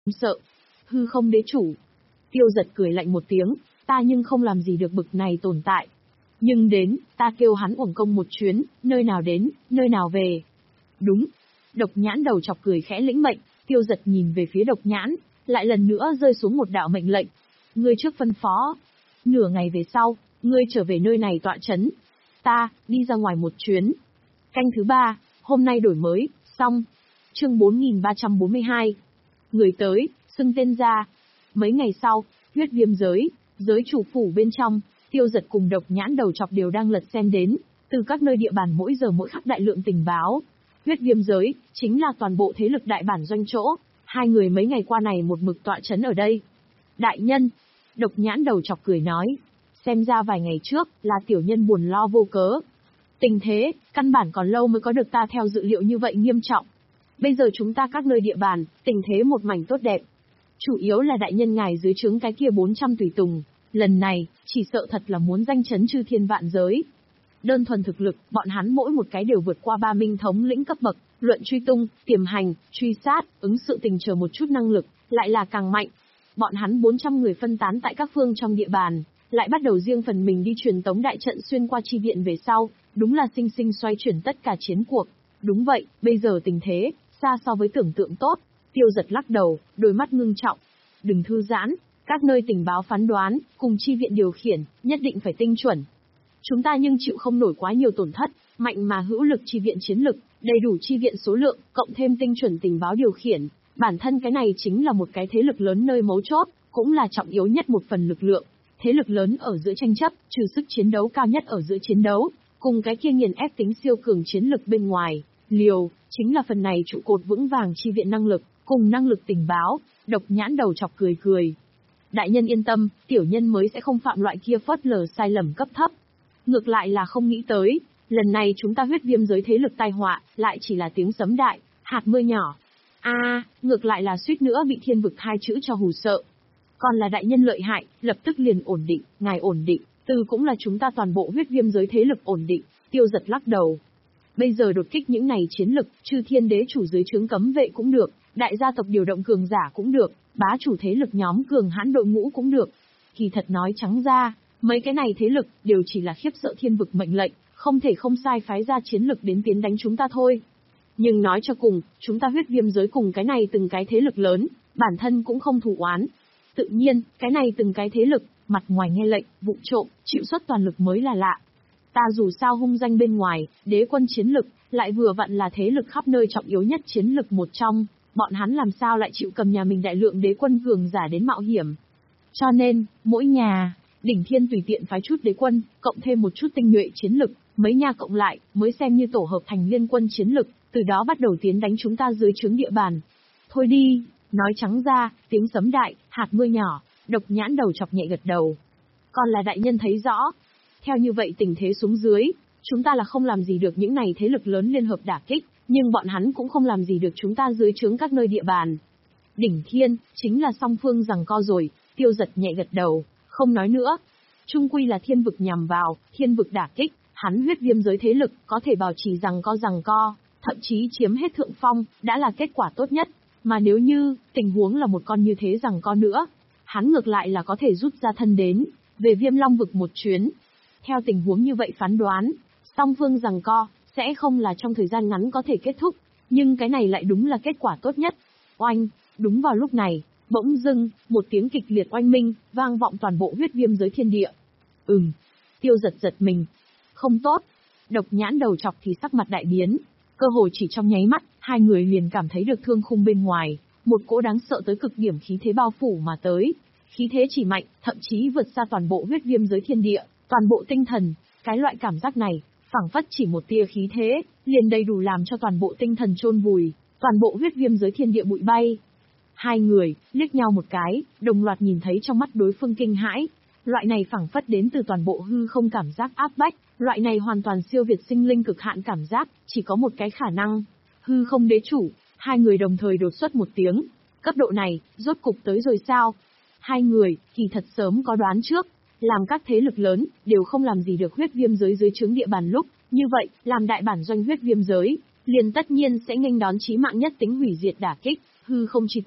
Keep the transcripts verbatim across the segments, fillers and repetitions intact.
sợ. Hư không đế chủ. Tiêu Giật cười lạnh một tiếng, ta nhưng không làm gì được bực này tồn tại. Nhưng đến, ta kêu hắn uổng công một chuyến, nơi nào đến, nơi nào về. Đúng. Độc Nhãn đầu chọc cười khẽ lĩnh mệnh, Tiêu Giật nhìn về phía Độc Nhãn, lại lần nữa rơi xuống một đạo mệnh lệnh. Ngươi trước phân phó. Nửa ngày về sau, ngươi trở về nơi này tọa chấn. Ta, đi ra ngoài một chuyến. Canh thứ ba, hôm nay đổi mới, xong. Chương bốn nghìn ba trăm bốn mươi hai. Người tới, xưng tên ra. Mấy ngày sau, huyết viêm giới, giới chủ phủ bên trong, Tiêu Giật cùng Độc Nhãn đầu chọc đều đang lật xem đến, từ các nơi địa bàn mỗi giờ mỗi khắc đại lượng tình báo. Huyết viêm giới, chính là toàn bộ thế lực đại bản doanh chỗ, hai người mấy ngày qua này một mực tọa chấn ở đây. Đại nhân, Độc Nhãn đầu chọc cười nói, xem ra vài ngày trước, là tiểu nhân buồn lo vô cớ. Tình thế, căn bản còn lâu mới có được ta theo dự liệu như vậy nghiêm trọng. Bây giờ chúng ta các nơi địa bàn, tình thế một mảnh tốt đẹp. Chủ yếu là đại nhân ngài dưới trướng cái kia bốn trăm tùy tùng, lần này, chỉ sợ thật là muốn danh chấn chư thiên vạn giới. Đơn thuần thực lực, bọn hắn mỗi một cái đều vượt qua ba minh thống lĩnh cấp bậc, luận truy tung, tiềm hành, truy sát, ứng sự tình chờ một chút năng lực, lại là càng mạnh. Bọn hắn bốn trăm người phân tán tại các phương trong địa bàn, lại bắt đầu riêng phần mình đi truyền tống đại trận xuyên qua chi viện về sau, đúng là sinh sinh xoay chuyển tất cả chiến cuộc. Đúng vậy, bây giờ tình thế, xa so với tưởng tượng tốt. Tiêu Giật lắc đầu, đôi mắt ngưng trọng. Đừng thư giãn, các nơi tình báo phán đoán, cùng chi viện điều khiển, nhất định phải tinh chuẩn. Chúng ta nhưng chịu không nổi quá nhiều tổn thất, mạnh mà hữu lực chi viện chiến lực, đầy đủ chi viện số lượng, cộng thêm tinh chuẩn tình báo điều khiển. Bản thân cái này chính là một cái thế lực lớn nơi mấu chốt, cũng là trọng yếu nhất một phần lực lượng. Thế lực lớn ở giữa tranh chấp, trừ sức chiến đấu cao nhất ở giữa chiến đấu, cùng cái kia nghiền ép tính siêu cường chiến lực bên ngoài, liều, chính là phần này trụ cột vững vàng chi viện năng lực, cùng năng lực tình báo. Độc Nhãn đầu chọc cười cười. Đại nhân yên tâm, tiểu nhân mới sẽ không phạm loại kia phớt lờ sai lầm cấp thấp. Ngược lại là không nghĩ tới, lần này chúng ta huyết viêm giới thế lực tai họa, lại chỉ là tiếng sấm đại, hạt mưa nhỏ. A, à, ngược lại là suýt nữa bị thiên vực hai chữ cho hù sợ. Còn là đại nhân lợi hại, lập tức liền ổn định, ngài ổn định, từ cũng là chúng ta toàn bộ huyết viêm giới thế lực ổn định. Tiêu Giật lắc đầu. Bây giờ đột kích những này chiến lực, chư thiên đế chủ dưới trướng cấm vệ cũng được, đại gia tộc điều động cường giả cũng được, bá chủ thế lực nhóm cường hãn đội ngũ cũng được. Kỳ thật nói trắng ra, mấy cái này thế lực đều chỉ là khiếp sợ thiên vực mệnh lệnh, không thể không sai phái ra chiến lực đến tiến đánh chúng ta thôi. Nhưng nói cho cùng, chúng ta huyết viêm giới cùng cái này từng cái thế lực lớn, bản thân cũng không thù oán. Tự nhiên, cái này từng cái thế lực, mặt ngoài nghe lệnh, vụng trộm, chịu xuất toàn lực mới là lạ. Ta dù sao hung danh bên ngoài, đế quân chiến lực, lại vừa vặn là thế lực khắp nơi trọng yếu nhất chiến lực một trong, bọn hắn làm sao lại chịu cầm nhà mình đại lượng đế quân cường giả đến mạo hiểm. Cho nên, mỗi nhà, đỉnh thiên tùy tiện phái chút đế quân, cộng thêm một chút tinh nhuệ chiến lực, mấy nhà cộng lại, mới xem như tổ hợp thành liên quân chiến lực, từ đó bắt đầu tiến đánh chúng ta dưới trướng địa bàn. Thôi đi, nói trắng ra, tiếng sấm đại, hạt mưa nhỏ, Độc Nhãn đầu chọc nhẹ gật đầu. Còn là đại nhân thấy rõ. Theo như vậy tình thế xuống dưới, chúng ta là không làm gì được những này thế lực lớn liên hợp đả kích, nhưng bọn hắn cũng không làm gì được chúng ta dưới trướng các nơi địa bàn. Đỉnh thiên, chính là song phương giằng co rồi. Tiêu Giật nhẹ gật đầu, không nói nữa. Trung quy là thiên vực nhằm vào, thiên vực đả kích, hắn huyết viêm giới thế lực có thể bảo trì giằng co giằng co, thậm chí chiếm hết thượng phong, đã là kết quả tốt nhất. Mà nếu như, tình huống là một con như thế giằng co nữa, hắn ngược lại là có thể rút ra thân đến, về Viêm Long vực một chuyến. Theo tình huống như vậy phán đoán, song phương giằng co, sẽ không là trong thời gian ngắn có thể kết thúc, nhưng cái này lại đúng là kết quả tốt nhất. Oanh, đúng vào lúc này, bỗng dưng, một tiếng kịch liệt oanh minh, vang vọng toàn bộ huyết viêm giới thiên địa. Ừm, Tiêu Giật giật mình. Không tốt. Độc Nhãn đầu chọc thì sắc mặt đại biến. Cơ hội chỉ trong nháy mắt, hai người liền cảm thấy được thương khung bên ngoài, một cỗ đáng sợ tới cực điểm khí thế bao phủ mà tới. Khí thế chỉ mạnh, thậm chí vượt xa toàn bộ huyết viêm giới thiên địa, toàn bộ tinh thần. Cái loại cảm giác này, phảng phất chỉ một tia khí thế, liền đầy đủ làm cho toàn bộ tinh thần chôn vùi, toàn bộ huyết viêm giới thiên địa bụi bay. Hai người, liếc nhau một cái, đồng loạt nhìn thấy trong mắt đối phương kinh hãi. Loại này phảng phất đến từ toàn bộ hư không cảm giác áp bách, loại này hoàn toàn siêu việt sinh linh cực hạn cảm giác, chỉ có một cái khả năng. Hư không đế chủ, hai người đồng thời đột xuất một tiếng. Cấp độ này, rốt cục tới rồi sao? Hai người, kỳ thật sớm có đoán trước, làm các thế lực lớn, đều không làm gì được huyết viêm giới dưới trướng địa bàn lúc, như vậy, làm đại bản doanh huyết viêm giới, liền tất nhiên sẽ nghênh đón chí mạng nhất tính hủy diệt đả kích, hư không chi tập.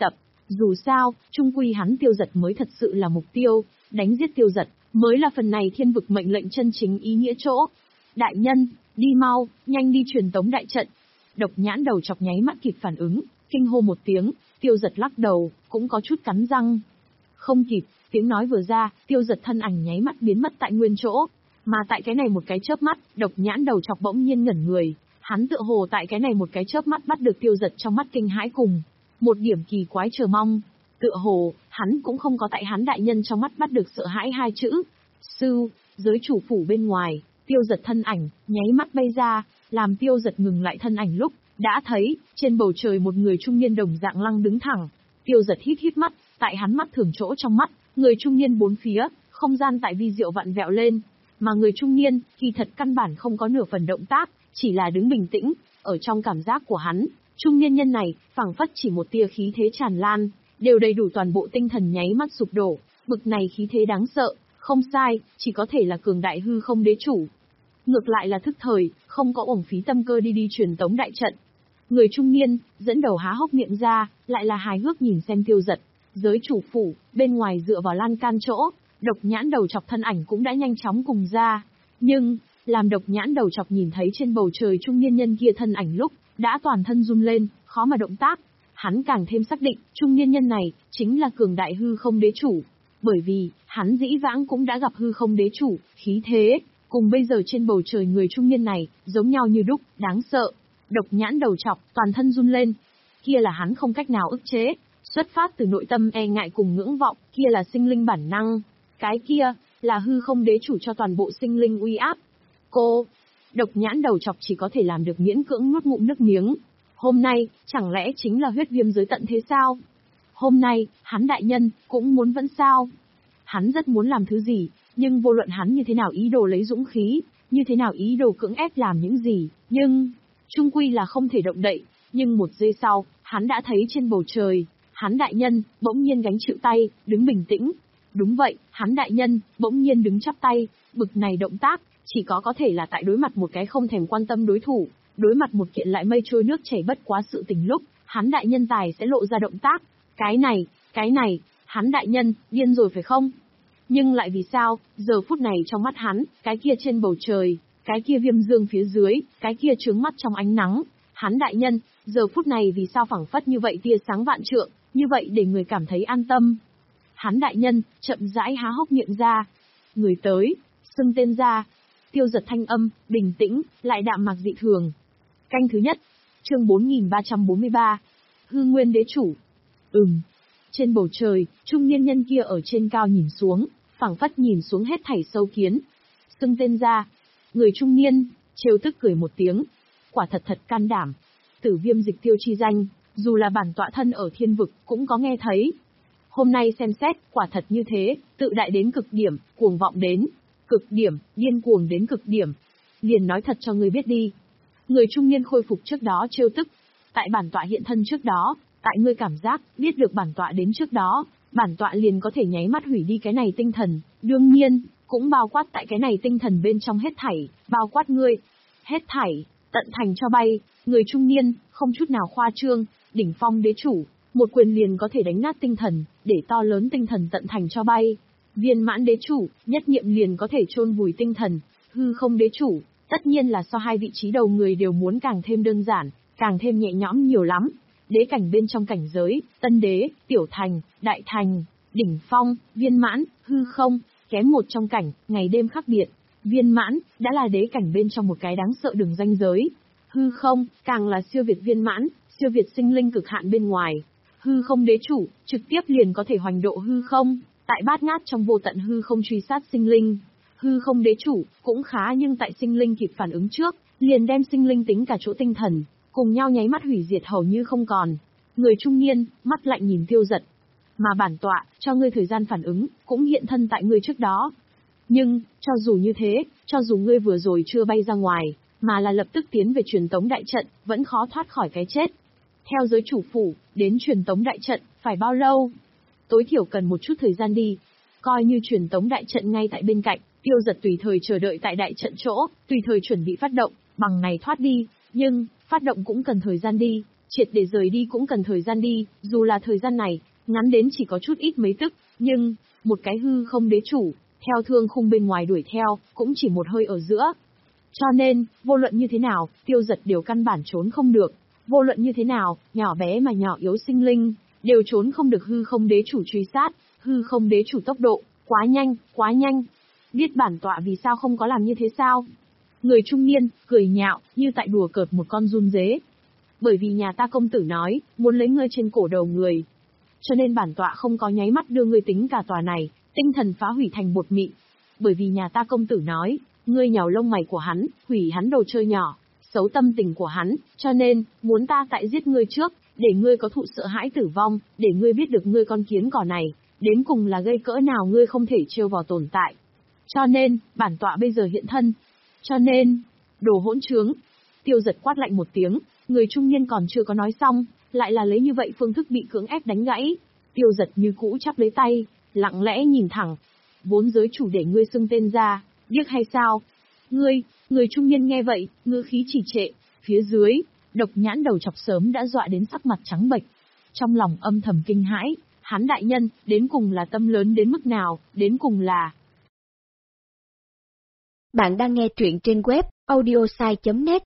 Dù sao, trung quy hắn Tiêu Giật mới thật sự là mục tiêu, đánh giết Tiêu Giật, mới là phần này thiên vực mệnh lệnh chân chính ý nghĩa chỗ. Đại nhân, đi mau, nhanh đi truyền tống đại trận. Độc Nhãn Đầu Chọc nháy mắt kịp phản ứng, kinh hô một tiếng, Tiêu Giật lắc đầu, cũng có chút cắn răng. Không kịp, tiếng nói vừa ra, Tiêu Giật thân ảnh nháy mắt biến mất tại nguyên chỗ. Mà tại cái này một cái chớp mắt, Độc Nhãn Đầu Chọc bỗng nhiên ngẩn người, hắn tựa hồ tại cái này một cái chớp mắt bắt được Tiêu Giật trong mắt kinh hãi cùng một điểm kỳ quái chờ mong. Tựa hồ, hắn cũng không có tại hắn đại nhân trong mắt bắt được sợ hãi hai chữ. Sư, giới chủ phủ bên ngoài, Tiêu Giật thân ảnh, nháy mắt bay ra, làm Tiêu Giật ngừng lại thân ảnh lúc, đã thấy, trên bầu trời một người trung niên đồng dạng lăng đứng thẳng. Tiêu Giật hít hít mắt, tại hắn mắt thường chỗ trong mắt, người trung niên bốn phía, không gian tại vi diệu vặn vẹo lên. Mà người trung niên, kỳ thật căn bản không có nửa phần động tác, chỉ là đứng bình tĩnh, ở trong cảm giác của hắn, trung niên nhân này, phảng phất chỉ một tia khí thế tràn lan, đều đầy đủ toàn bộ tinh thần nháy mắt sụp đổ, bực này khí thế đáng sợ, không sai, chỉ có thể là cường đại hư không đế chủ. Ngược lại là thức thời, không có uổng phí tâm cơ đi đi truyền tống đại trận. Người trung niên, dẫn đầu há hốc miệng ra, lại là hài hước nhìn xem Tiêu Giật, giới chủ phủ, bên ngoài dựa vào lan can chỗ, Độc Nhãn Đầu Chọc thân ảnh cũng đã nhanh chóng cùng ra. Nhưng, làm Độc Nhãn Đầu Chọc nhìn thấy trên bầu trời trung niên nhân kia thân ảnh lúc, đã toàn thân run lên, khó mà động tác. Hắn càng thêm xác định, trung niên nhân này, chính là cường đại hư không đế chủ. Bởi vì, hắn dĩ vãng cũng đã gặp hư không đế chủ, khí thế, cùng bây giờ trên bầu trời người trung niên này, giống nhau như đúc, đáng sợ. Độc Nhãn Đầu Chọc, toàn thân run lên. Kia là hắn không cách nào ức chế, xuất phát từ nội tâm e ngại cùng ngưỡng vọng, kia là sinh linh bản năng. Cái kia, là hư không đế chủ cho toàn bộ sinh linh uy áp. Cô, Độc Nhãn Đầu Chọc chỉ có thể làm được miễn cưỡng nuốt ngụm nước miếng. Hôm nay, chẳng lẽ chính là huyết viêm giới tận thế sao? Hôm nay, hắn đại nhân, cũng muốn vẫn sao? Hắn rất muốn làm thứ gì, nhưng vô luận hắn như thế nào ý đồ lấy dũng khí, như thế nào ý đồ cưỡng ép làm những gì, nhưng, chung quy là không thể động đậy. Nhưng một giây sau, hắn đã thấy trên bầu trời, hắn đại nhân, bỗng nhiên gánh chịu tay, đứng bình tĩnh. Đúng vậy, hắn đại nhân, bỗng nhiên đứng chắp tay, bực này động tác, chỉ có có thể là tại đối mặt một cái không thèm quan tâm đối thủ, đối mặt một kiện lại mây trôi nước chảy bất quá sự tình lúc, hắn đại nhân tài sẽ lộ ra động tác. Cái này, cái này, hắn đại nhân, điên rồi phải không? Nhưng lại vì sao, giờ phút này trong mắt hắn, cái kia trên bầu trời, cái kia viêm dương phía dưới, cái kia trướng mắt trong ánh nắng, hắn đại nhân, giờ phút này vì sao phảng phất như vậy tia sáng vạn trượng, như vậy để người cảm thấy an tâm. Hắn đại nhân, chậm rãi há hốc miệng ra. Người tới, xưng tên ra. Tiêu Giật thanh âm, bình tĩnh, lại đạm mạc dị thường. Canh thứ nhất, chương bốn nghìn ba trăm bốn mươi ba. Hư Nguyên Đế Chủ. Ừm. Trên bầu trời, trung niên nhân kia ở trên cao nhìn xuống, phảng phất nhìn xuống hết thảy sâu kiến. Xưng tên ra. Người trung niên, trêu tức cười một tiếng. Quả thật thật can đảm. Tử Viêm Dịch Tiêu chi danh, dù là bản tọa thân ở thiên vực, cũng có nghe thấy. Hôm nay xem xét, quả thật như thế, tự đại đến cực điểm, cuồng vọng đến cực điểm, điên cuồng đến cực điểm. Liền nói thật cho ngươi biết đi. Người trung niên khôi phục trước đó trêu tức. Tại bản tọa hiện thân trước đó, tại ngươi cảm giác, biết được bản tọa đến trước đó, bản tọa liền có thể nháy mắt hủy đi cái này tinh thần. Đương nhiên, cũng bao quát tại cái này tinh thần bên trong hết thảy, bao quát ngươi. Hết thảy, tận thành cho bay. Người trung niên, không chút nào khoa trương, đỉnh phong đế chủ. Một quyền liền có thể đánh nát tinh thần, để to lớn tinh thần tận thành cho bay. Viên mãn đế chủ, nhất niệm liền có thể chôn vùi tinh thần. Hư không đế chủ, tất nhiên là so hai vị trí đầu người đều muốn càng thêm đơn giản, càng thêm nhẹ nhõm nhiều lắm. Đế cảnh bên trong cảnh giới, tân đế, tiểu thành, đại thành, đỉnh phong, viên mãn, hư không, kém một trong cảnh, ngày đêm khác biệt. Viên mãn, đã là đế cảnh bên trong một cái đáng sợ đường ranh giới. Hư không, càng là siêu việt viên mãn, siêu việt sinh linh cực hạn bên ngoài. Hư không đế chủ, trực tiếp liền có thể hoành độ hư không, tại bát ngát trong vô tận hư không truy sát sinh linh. Hư không đế chủ, cũng khá nhưng tại sinh linh kịp phản ứng trước, liền đem sinh linh tính cả chỗ tinh thần, cùng nhau nháy mắt hủy diệt hầu như không còn. Người trung niên, mắt lạnh nhìn Tiêu Giật. Mà bản tọa, cho ngươi thời gian phản ứng, cũng hiện thân tại ngươi trước đó. Nhưng, cho dù như thế, cho dù ngươi vừa rồi chưa bay ra ngoài, mà là lập tức tiến về truyền tống đại trận, vẫn khó thoát khỏi cái chết. Theo giới chủ phủ, đến truyền tống đại trận, phải bao lâu? Tối thiểu cần một chút thời gian đi. Coi như truyền tống đại trận ngay tại bên cạnh, Tiêu Giật tùy thời chờ đợi tại đại trận chỗ, tùy thời chuẩn bị phát động, bằng này thoát đi. Nhưng, phát động cũng cần thời gian đi, triệt để rời đi cũng cần thời gian đi, dù là thời gian này, ngắn đến chỉ có chút ít mấy tức, nhưng, một cái hư không đế chủ, theo thương khung bên ngoài đuổi theo, cũng chỉ một hơi ở giữa. Cho nên, vô luận như thế nào, Tiêu Giật đều căn bản trốn không được. Vô luận như thế nào, nhỏ bé mà nhỏ yếu sinh linh, đều trốn không được hư không đế chủ truy sát, hư không đế chủ tốc độ, quá nhanh, quá nhanh. Biết bản tọa vì sao không có làm như thế sao? Người trung niên, cười nhạo, như tại đùa cợt một con run dế. Bởi vì nhà ta công tử nói, muốn lấy ngươi trên cổ đầu người. Cho nên bản tọa không có nháy mắt đưa ngươi tính cả tòa này, tinh thần phá hủy thành bột mịn. Bởi vì nhà ta công tử nói, ngươi nhào lông mày của hắn, hủy hắn đồ chơi nhỏ, xấu tâm tình của hắn, cho nên, muốn ta tại giết ngươi trước, để ngươi có thụ sợ hãi tử vong, để ngươi biết được ngươi con kiến cỏ này, đến cùng là gây cỡ nào ngươi không thể trêu vào tồn tại. Cho nên, bản tọa bây giờ hiện thân. Cho nên, đồ hỗn trướng. Tiêu Giật quát lạnh một tiếng, người trung niên còn chưa có nói xong, lại là lấy như vậy phương thức bị cưỡng ép đánh gãy. Tiêu Giật như cũ chắp lấy tay, lặng lẽ nhìn thẳng. Vốn giới chủ để ngươi xưng tên ra, điếc hay sao? Ngươi, người trung niên nghe vậy, ngữ khí trì trệ, phía dưới, độc nhãn đầu chọc sớm đã dọa đến sắc mặt trắng bệch. Trong lòng âm thầm kinh hãi, hắn đại nhân, đến cùng là tâm lớn đến mức nào, đến cùng là... Bạn đang nghe truyện trên web audiosai chấm net.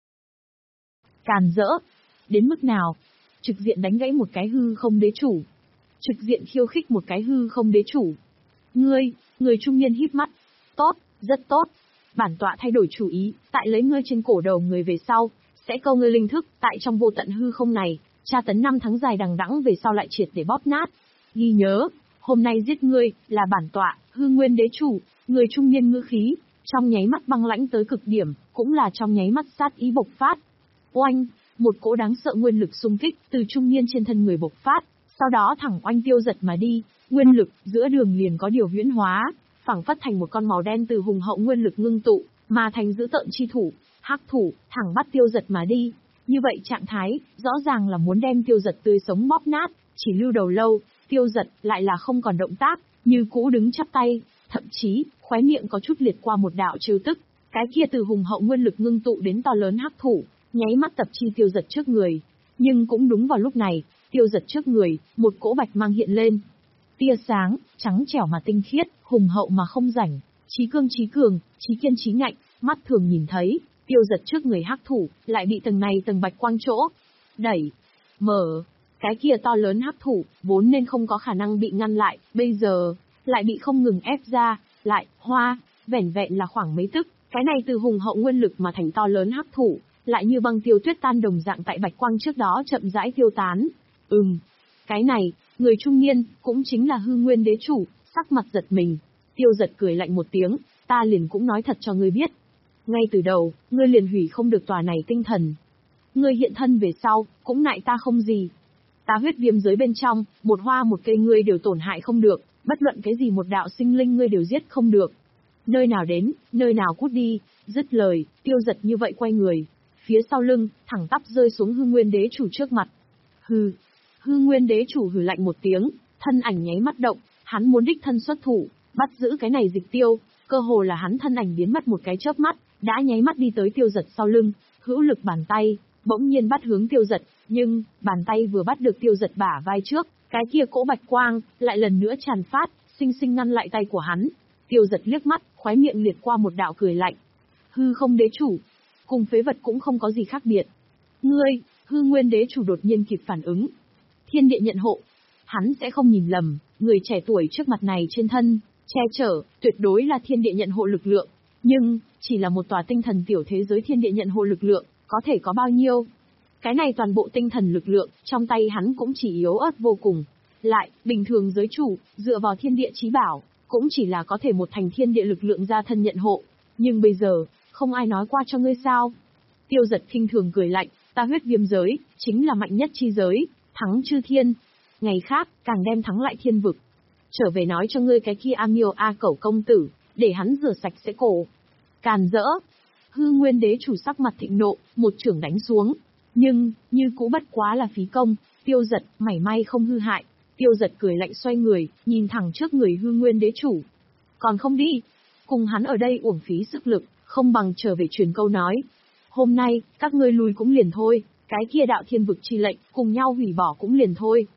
Càn rỡ, đến mức nào? Trực diện đánh gãy một cái hư không đế chủ. Trực diện khiêu khích một cái hư không đế chủ. Ngươi, người trung niên híp mắt. Tốt, rất tốt. Bản tọa thay đổi chủ ý, tại lấy ngươi trên cổ đầu người về sau, sẽ câu ngươi linh thức, tại trong vô tận hư không này, tra tấn năm tháng dài đằng đẵng về sau lại triệt để bóp nát. Ghi nhớ, hôm nay giết ngươi, là bản tọa, hư nguyên đế chủ, người trung niên ngữ khí, trong nháy mắt băng lãnh tới cực điểm, cũng là trong nháy mắt sát ý bộc phát. Oanh, một cỗ đáng sợ nguyên lực xung kích từ trung niên trên thân người bộc phát, sau đó thẳng oanh Tiêu Giật mà đi, nguyên lực giữa đường liền có điều huyễn hóa, phảng phất thành một con màu đen từ hùng hậu nguyên lực ngưng tụ, mà thành dữ tợn chi thủ, hắc thủ, thẳng bắt Tiêu Giật mà đi. Như vậy trạng thái, rõ ràng là muốn đem Tiêu Giật tươi sống bóp nát, chỉ lưu đầu lâu, Tiêu Giật lại là không còn động tác, như cũ đứng chắp tay, thậm chí, khóe miệng có chút liệt qua một đạo trêu tức, cái kia từ hùng hậu nguyên lực ngưng tụ đến to lớn hắc thủ, nháy mắt tập chi Tiêu Giật trước người. Nhưng cũng đúng vào lúc này, Tiêu Giật trước người, một cỗ bạch mang hiện lên. Tia sáng, trắng trẻo mà tinh khiết, hùng hậu mà không rảnh, chí cương chí cường, chí kiên chí ngạnh, mắt thường nhìn thấy, Tiêu Giật trước người hắc thủ, lại bị tầng này tầng bạch quang chỗ đẩy, mở. Cái kia to lớn hắc thủ, vốn nên không có khả năng bị ngăn lại, bây giờ, lại bị không ngừng ép ra, lại, hoa, vẻn vẹn là khoảng mấy tức, cái này từ hùng hậu nguyên lực mà thành to lớn hắc thủ, lại như băng tiêu tuyết tan đồng dạng tại bạch quang trước đó chậm rãi tiêu tán. Ừm, cái này, người trung niên, cũng chính là hư nguyên đế chủ, sắc mặt giật mình. Tiêu Giật cười lạnh một tiếng, ta liền cũng nói thật cho ngươi biết. Ngay từ đầu, ngươi liền hủy không được tòa này tinh thần. Ngươi hiện thân về sau, cũng nại ta không gì. Ta huyết viêm giới bên trong, một hoa một cây ngươi đều tổn hại không được, bất luận cái gì một đạo sinh linh ngươi đều giết không được. Nơi nào đến, nơi nào cút đi, dứt lời, Tiêu Giật như vậy quay người. Phía sau lưng, thẳng tắp rơi xuống hư nguyên đế chủ trước mặt. Hừ, hư nguyên đế chủ hừ lạnh một tiếng, thân ảnh nháy mắt động, hắn muốn đích thân xuất thủ, bắt giữ cái này dịch tiêu, cơ hồ là hắn thân ảnh biến mất một cái chớp mắt, đã nháy mắt đi tới Tiêu Giật sau lưng, hữu lực bàn tay, bỗng nhiên bắt hướng Tiêu Giật, nhưng, bàn tay vừa bắt được Tiêu Giật bả vai trước, cái kia cỗ bạch quang, lại lần nữa tràn phát, sinh sinh ngăn lại tay của hắn. Tiêu Giật liếc mắt, khóe miệng liệt qua một đạo cười lạnh. Hư không đế chủ, cùng phế vật cũng không có gì khác biệt. Ngươi, hư nguyên đế chủ đột nhiên kịp phản ứng. Thiên địa nhận hộ. Hắn sẽ không nhìn lầm, người trẻ tuổi trước mặt này trên thân, che chở, tuyệt đối là thiên địa nhận hộ lực lượng. Nhưng, chỉ là một tòa tinh thần tiểu thế giới thiên địa nhận hộ lực lượng, có thể có bao nhiêu? Cái này toàn bộ tinh thần lực lượng, trong tay hắn cũng chỉ yếu ớt vô cùng. Lại, bình thường giới chủ, dựa vào thiên địa chí bảo, cũng chỉ là có thể một thành thiên địa lực lượng ra thân nhận hộ. Nhưng bây giờ, không ai nói qua cho ngươi sao? Tiêu Giật khinh thường cười lạnh, ta huyết viêm giới, chính là mạnh nhất chi giới, thắng chư thiên. Ngày khác, càng đem thắng lại thiên vực. Trở về nói cho ngươi cái kia A Miêu A Cẩu công tử, để hắn rửa sạch sẽ cổ. Càn rỡ. Hư nguyên đế chủ sắc mặt thịnh nộ, một chưởng đánh xuống. Nhưng, như cũ bất quá là phí công, Tiêu Giật, mảy may không hư hại. Tiêu Giật cười lạnh xoay người, nhìn thẳng trước người hư nguyên đế chủ. Còn không đi. Cùng hắn ở đây uổng phí sức lực, không bằng trở về truyền câu nói. Hôm nay, các ngươi lùi cũng liền thôi, cái kia đạo thiên vực chi lệnh, cùng nhau hủy bỏ cũng liền thôi.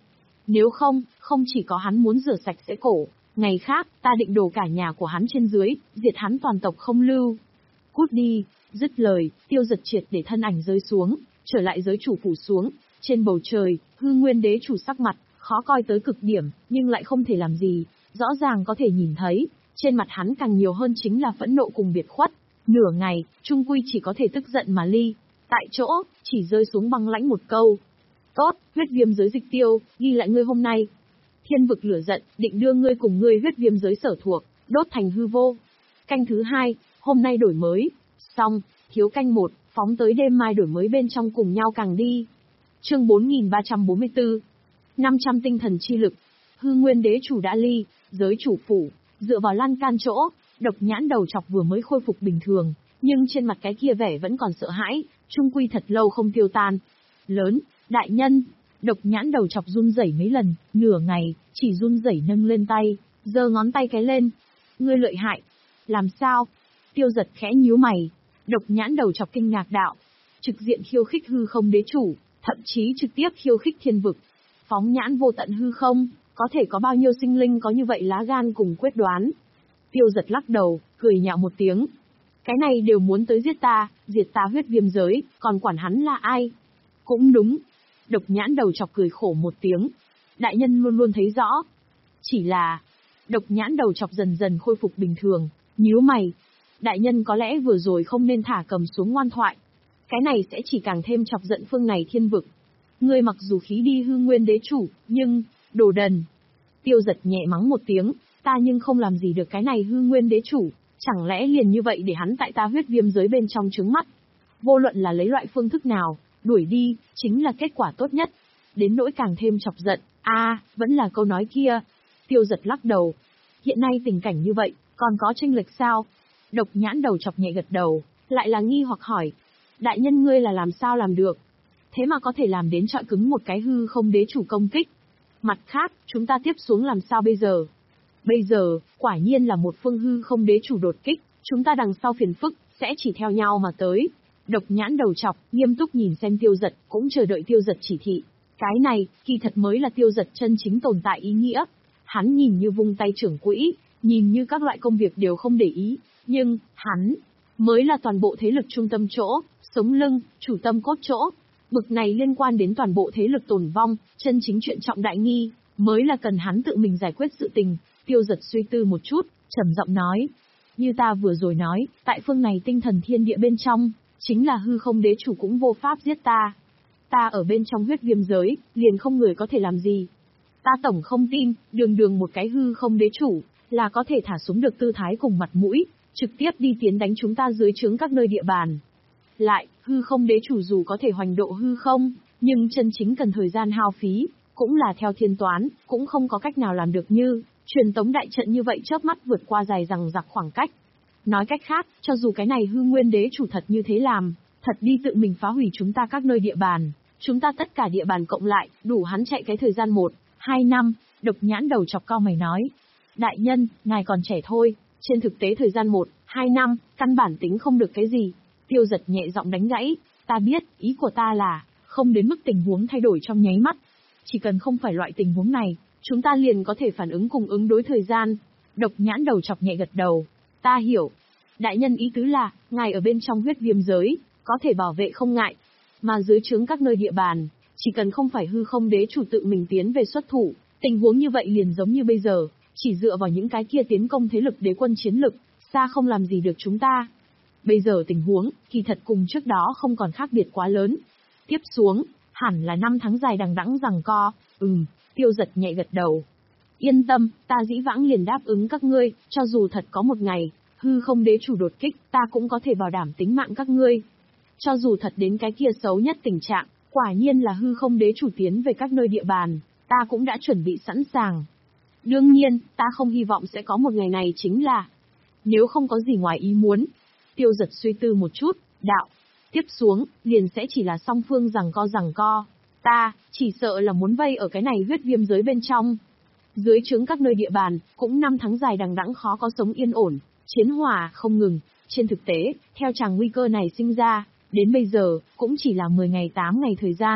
Nếu không, không chỉ có hắn muốn rửa sạch sẽ cổ, ngày khác, ta định đổ cả nhà của hắn trên dưới, diệt hắn toàn tộc không lưu. Cút đi, dứt lời, Tiêu Giật triệt để thân ảnh rơi xuống, trở lại giới chủ phủ xuống, trên bầu trời, Hư Nguyên Đế chủ sắc mặt, khó coi tới cực điểm, nhưng lại không thể làm gì, rõ ràng có thể nhìn thấy, trên mặt hắn càng nhiều hơn chính là phẫn nộ cùng biệt khuất, nửa ngày, trung quy chỉ có thể tức giận mà ly, tại chỗ, chỉ rơi xuống băng lãnh một câu. Tốt, huyết viêm giới dịch tiêu, ghi lại ngươi hôm nay. Thiên vực lửa giận, định đưa ngươi cùng ngươi huyết viêm giới sở thuộc, đốt thành hư vô. Canh thứ hai, hôm nay đổi mới. Xong, thiếu canh một, phóng tới đêm mai đổi mới bên trong cùng nhau càng đi. Chương bốn nghìn ba trăm bốn mươi tư. năm trăm tinh thần chi lực. Hư Nguyên Đế chủ đã ly, giới chủ phủ, dựa vào lan can chỗ, Độc Nhãn đầu chọc vừa mới khôi phục bình thường, nhưng trên mặt cái kia vẻ vẫn còn sợ hãi, trung quy thật lâu không tiêu tan. Lớn, đại nhân. Độc Nhãn đầu chọc run rẩy mấy lần, nửa ngày, chỉ run rẩy nâng lên tay, giơ ngón tay cái lên. Ngươi lợi hại. Làm sao? Tiêu Giật khẽ nhíu mày. Độc Nhãn đầu chọc kinh ngạc đạo. Trực diện khiêu khích hư không đế chủ, thậm chí trực tiếp khiêu khích thiên vực. Phóng nhãn vô tận hư không, có thể có bao nhiêu sinh linh có như vậy lá gan cùng quyết đoán. Tiêu Giật lắc đầu, cười nhạo một tiếng. Cái này đều muốn tới giết ta, diệt ta huyết viêm giới, còn quản hắn là ai? Cũng đúng. Độc Nhãn đầu chọc cười khổ một tiếng. Đại nhân luôn luôn thấy rõ. Chỉ là... Độc Nhãn đầu chọc dần dần khôi phục bình thường, nhíu mày. Đại nhân có lẽ vừa rồi không nên thả cầm xuống ngoan thoại. Cái này sẽ chỉ càng thêm chọc giận phương này thiên vực. Ngươi mặc dù khí đi Hư Nguyên Đế chủ, nhưng... Đồ đần. Tiêu Giật nhẹ mắng một tiếng, ta nhưng không làm gì được cái này Hư Nguyên Đế chủ, chẳng lẽ liền như vậy để hắn tại ta huyết viêm giới bên trong trứng mắt. Vô luận là lấy loại phương thức nào, đuổi đi, chính là kết quả tốt nhất. Đến nỗi càng thêm chọc giận, a à, vẫn là câu nói kia. Tiêu Giật lắc đầu. Hiện nay tình cảnh như vậy, còn có chênh lệch sao? Độc Nhãn đầu chọc nhẹ gật đầu, lại là nghi hoặc hỏi. Đại nhân ngươi là làm sao làm được? Thế mà có thể làm đến trọi cứng một cái hư không đế chủ công kích. Mặt khác, chúng ta tiếp xuống làm sao bây giờ? Bây giờ, quả nhiên là một phương hư không đế chủ đột kích, chúng ta đằng sau phiền phức, sẽ chỉ theo nhau mà tới. Độc Nhãn đầu chọc, nghiêm túc nhìn xem Tiêu Giật, cũng chờ đợi Tiêu Giật chỉ thị. Cái này, kỳ thật mới là Tiêu Giật chân chính tồn tại ý nghĩa. Hắn nhìn như vung tay trưởng quỹ, nhìn như các loại công việc đều không để ý, nhưng, hắn, mới là toàn bộ thế lực trung tâm chỗ, sống lưng, chủ tâm cốt chỗ. Bực này liên quan đến toàn bộ thế lực tồn vong, chân chính chuyện trọng đại nghi, mới là cần hắn tự mình giải quyết sự tình. Tiêu Giật suy tư một chút, trầm giọng nói. Như ta vừa rồi nói, tại phương này tinh thần thiên địa bên trong, chính là hư không đế chủ cũng vô pháp giết ta. Ta ở bên trong huyết viêm giới, liền không người có thể làm gì. Ta tổng không tin, đường đường một cái hư không đế chủ, là có thể thả xuống được tư thái cùng mặt mũi, trực tiếp đi tiến đánh chúng ta dưới trướng các nơi địa bàn. Lại, hư không đế chủ dù có thể hoành độ hư không, nhưng chân chính cần thời gian hao phí, cũng là theo thiên toán, cũng không có cách nào làm được như, truyền tống đại trận như vậy chớp mắt vượt qua dài rằng rặc khoảng cách. Nói cách khác, cho dù cái này hư nguyên đế chủ thật như thế làm, thật đi tự mình phá hủy chúng ta các nơi địa bàn, chúng ta tất cả địa bàn cộng lại, đủ hắn chạy cái thời gian một, hai năm. Độc Nhãn đầu chọc cao mày nói. Đại nhân, ngài còn trẻ thôi, trên thực tế thời gian một, hai năm, căn bản tính không được cái gì. Tiêu Giật nhẹ giọng đánh gãy, ta biết, ý của ta là, không đến mức tình huống thay đổi trong nháy mắt. Chỉ cần không phải loại tình huống này, chúng ta liền có thể phản ứng cùng ứng đối thời gian. Độc Nhãn đầu chọc nhẹ gật đầu, ta hiểu. Đại nhân ý tứ là, ngài ở bên trong huyết viêm giới, có thể bảo vệ không ngại. Mà dưới trướng các nơi địa bàn, chỉ cần không phải hư không đế chủ tự mình tiến về xuất thủ, tình huống như vậy liền giống như bây giờ, chỉ dựa vào những cái kia tiến công thế lực đế quân chiến lực, xa không làm gì được chúng ta. Bây giờ tình huống, kỳ thật cùng trước đó không còn khác biệt quá lớn. Tiếp xuống, hẳn là năm tháng dài đằng đẵng giằng co, ừm, Tiêu Giật nhẹ gật đầu. Yên tâm, ta dĩ vãng liền đáp ứng các ngươi, cho dù thật có một ngày, hư không đế chủ đột kích, ta cũng có thể bảo đảm tính mạng các ngươi. Cho dù thật đến cái kia xấu nhất tình trạng, quả nhiên là hư không đế chủ tiến về các nơi địa bàn, ta cũng đã chuẩn bị sẵn sàng. Đương nhiên, ta không hy vọng sẽ có một ngày này chính là, nếu không có gì ngoài ý muốn. Tiêu Giật suy tư một chút, đạo, tiếp xuống, liền sẽ chỉ là song phương giằng co giằng co. Ta, chỉ sợ là muốn vây ở cái này huyết viêm giới bên trong. Dưới trướng các nơi địa bàn, cũng năm tháng dài đằng đẵng khó có sống yên ổn, chiến hòa không ngừng. Trên thực tế, theo chàng nguy cơ này sinh ra, đến bây giờ, cũng chỉ là mười ngày tám ngày thời gian.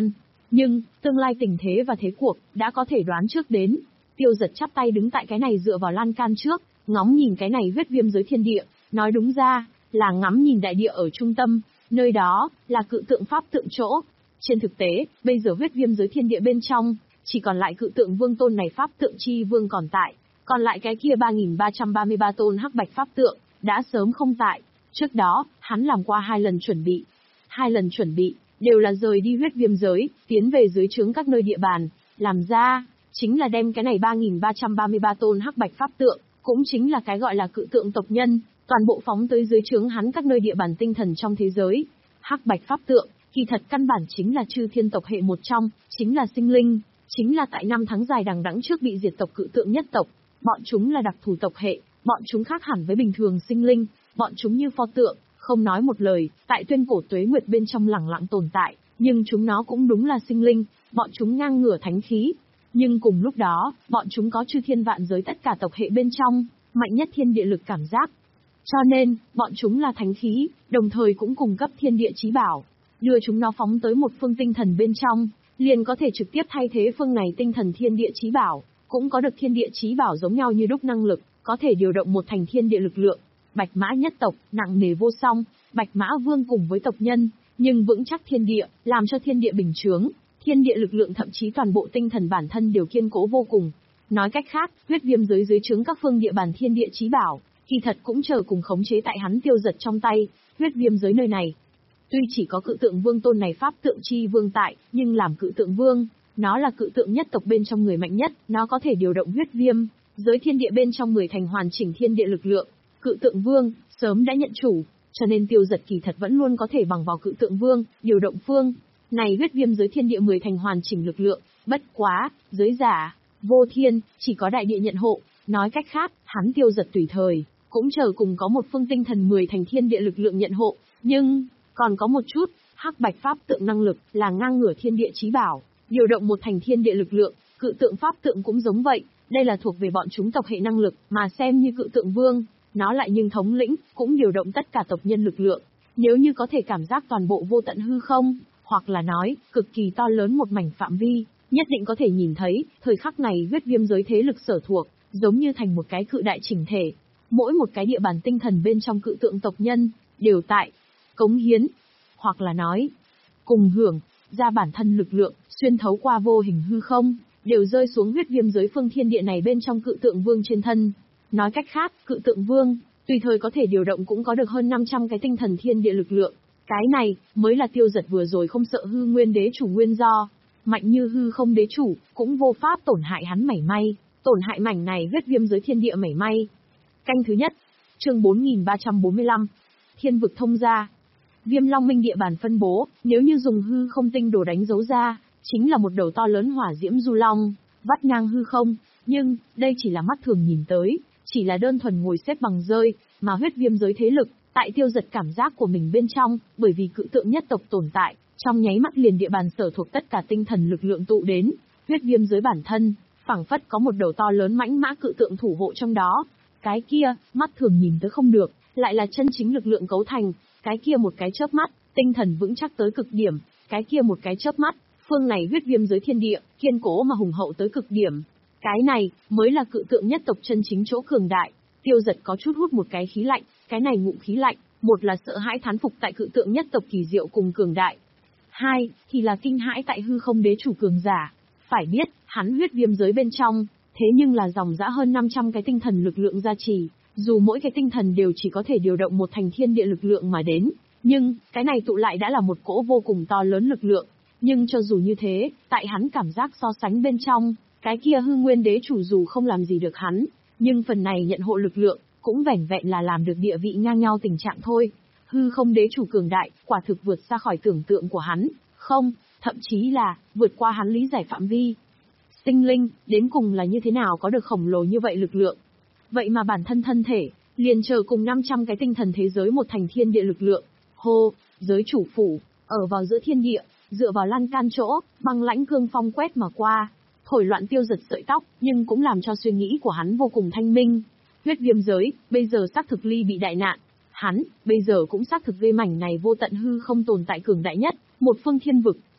Nhưng, tương lai tình thế và thế cuộc, đã có thể đoán trước đến. Tiêu Giật chắp tay đứng tại cái này dựa vào lan can trước, ngóng nhìn cái này huyết viêm giới thiên địa, nói đúng ra, là ngắm nhìn đại địa ở trung tâm, nơi đó, là cự tượng pháp tượng chỗ. Trên thực tế, bây giờ huyết viêm giới thiên địa bên trong, chỉ còn lại cự tượng vương tôn này pháp tượng chi vương còn tại, còn lại cái kia ba nghìn ba trăm ba mươi ba tôn hắc bạch pháp tượng, đã sớm không tại. Trước đó, hắn làm qua hai lần chuẩn bị. Hai lần chuẩn bị, đều là rời đi huyết viêm giới, tiến về dưới trướng các nơi địa bàn, làm ra, chính là đem cái này ba nghìn ba trăm ba mươi ba tôn hắc bạch pháp tượng, cũng chính là cái gọi là cự tượng tộc nhân, toàn bộ phóng tới dưới trướng hắn các nơi địa bàn tinh thần trong thế giới. Hắc bạch pháp tượng, kỳ thật căn bản chính là chư thiên tộc hệ một trong, chính là sinh linh, chính là tại năm tháng dài đằng đẵng trước bị diệt tộc cự tượng nhất tộc. Bọn chúng là đặc thù tộc hệ, bọn chúng khác hẳn với bình thường sinh linh, bọn chúng như pho tượng, không nói một lời, tại tuyên cổ tuế nguyệt bên trong lẳng lặng tồn tại, nhưng chúng nó cũng đúng là sinh linh, bọn chúng ngang ngửa thánh khí. Nhưng cùng lúc đó, bọn chúng có chư thiên vạn giới tất cả tộc hệ bên trong, mạnh nhất thiên địa lực cảm giác. Cho nên, bọn chúng là thánh khí, đồng thời cũng cung cấp thiên địa chí bảo. Đưa chúng nó phóng tới một phương tinh thần bên trong, liền có thể trực tiếp thay thế phương này tinh thần thiên địa chí bảo, cũng có được thiên địa chí bảo giống nhau như đúc năng lực, có thể điều động một thành thiên địa lực lượng. Bạch Mã nhất tộc, nặng nề vô song, Bạch Mã Vương cùng với tộc nhân, nhưng vững chắc thiên địa, làm cho thiên địa bình chướng, thiên địa lực lượng thậm chí toàn bộ tinh thần bản thân đều kiên cố vô cùng. Nói cách khác, huyết viêm giới dưới trướng các phương địa bàn thiên địa chí bảo, kỳ thật cũng chờ cùng khống chế tại hắn Tiêu Giật trong tay, huyết viêm giới nơi này. Tuy chỉ có cự tượng vương tôn này pháp tượng chi vương tại, nhưng làm cự tượng vương, nó là cự tượng nhất tộc bên trong người mạnh nhất, nó có thể điều động huyết viêm giới thiên địa bên trong mười thành hoàn chỉnh thiên địa lực lượng. Cự tượng vương sớm đã nhận chủ, cho nên Tiêu Giật kỳ thật vẫn luôn có thể bằng vào cự tượng vương điều động phương này huyết viêm giới thiên địa mười thành hoàn chỉnh lực lượng. Bất quá, giới giả vô thiên, chỉ có đại địa nhận hộ. Nói cách khác, hắn Tiêu Giật tùy thời cũng chờ cùng có một phương tinh thần mười thành thiên địa lực lượng nhận hộ, nhưng còn có một chút, hắc bạch pháp tượng năng lực là ngang ngửa thiên địa chí bảo, điều động một thành thiên địa lực lượng. Cự tượng pháp tượng cũng giống vậy, đây là thuộc về bọn chúng tộc hệ năng lực, mà xem như cự tượng vương, nó lại nhưng thống lĩnh, cũng điều động tất cả tộc nhân lực lượng. Nếu như có thể cảm giác toàn bộ vô tận hư không, hoặc là nói, cực kỳ to lớn một mảnh phạm vi, nhất định có thể nhìn thấy, thời khắc này huyết viêm giới thế lực sở thuộc, giống như thành một cái cự đại chỉnh thể. Mỗi một cái địa bàn tinh thần bên trong cự tượng tộc nhân, đều tại, cống hiến, hoặc là nói, cùng hưởng, ra bản thân lực lượng, xuyên thấu qua vô hình hư không, đều rơi xuống huyết viêm giới phương thiên địa này bên trong cự tượng vương trên thân. Nói cách khác, cự tượng vương, tùy thời có thể điều động cũng có được hơn năm trăm cái tinh thần thiên địa lực lượng. Cái này, mới là Tiêu Giật vừa rồi không sợ hư nguyên đế chủ nguyên do. Mạnh như hư không đế chủ, cũng vô pháp tổn hại hắn mảy may, tổn hại mảnh này huyết viêm giới thiên địa mảy may. Canh thứ nhất, chương bốn nghìn ba trăm bốn mươi lăm, thiên vực thông gia. Viêm Long Minh địa bàn phân bố, nếu như dùng hư không tinh đồ đánh dấu ra, chính là một đầu to lớn hỏa diễm du long, vắt ngang hư không, nhưng, đây chỉ là mắt thường nhìn tới, chỉ là đơn thuần ngồi xếp bằng rơi, mà huyết viêm giới thế lực, tại Tiêu Giật cảm giác của mình bên trong, bởi vì cự tượng nhất tộc tồn tại, trong nháy mắt liền địa bàn sở thuộc tất cả tinh thần lực lượng tụ đến, huyết viêm giới bản thân, phảng phất có một đầu to lớn mãnh mã cự tượng thủ hộ trong đó. Cái kia, mắt thường nhìn tới không được, lại là chân chính lực lượng cấu thành, cái kia một cái chớp mắt, tinh thần vững chắc tới cực điểm, cái kia một cái chớp mắt, phương này huyết viêm giới thiên địa, kiên cố mà hùng hậu tới cực điểm. Cái này, mới là cự tượng nhất tộc chân chính chỗ cường đại. Tiêu Giật có chút hút một cái khí lạnh, cái này ngụm khí lạnh, một là sợ hãi thán phục tại cự tượng nhất tộc kỳ diệu cùng cường đại. Hai, thì là kinh hãi tại hư không đế chủ cường giả. Phải biết, hắn huyết viêm giới bên trong, thế nhưng là dòng dã hơn năm trăm cái tinh thần lực lượng gia trì, dù mỗi cái tinh thần đều chỉ có thể điều động một thành thiên địa lực lượng mà đến, nhưng, cái này tụ lại đã là một cỗ vô cùng to lớn lực lượng. Nhưng cho dù như thế, tại hắn cảm giác so sánh bên trong, cái kia hư nguyên đế chủ dù không làm gì được hắn, nhưng phần này nhận hộ lực lượng, cũng vẻn vẹn là làm được địa vị ngang nhau tình trạng thôi. Hư không đế chủ cường đại, quả thực vượt xa khỏi tưởng tượng của hắn, không, thậm chí là, vượt qua hắn lý giải phạm vi. Sinh linh, đến cùng là như thế nào có được khổng lồ như vậy lực lượng? Vậy mà bản thân thân thể, liền chờ cùng năm trăm cái tinh thần thế giới một thành thiên địa lực lượng. Hô, giới chủ phủ, ở vào giữa thiên địa, dựa vào lan can chỗ, băng lãnh cương phong quét mà qua, thổi loạn Tiêu Giật sợi tóc, nhưng cũng làm cho suy nghĩ của hắn vô cùng thanh minh. Huyết viêm giới, bây giờ xác thực ly bị đại nạn. Hắn, bây giờ cũng xác thực gây mảnh này vô tận hư không tồn tại cường đại nhất, một phương thiên vực.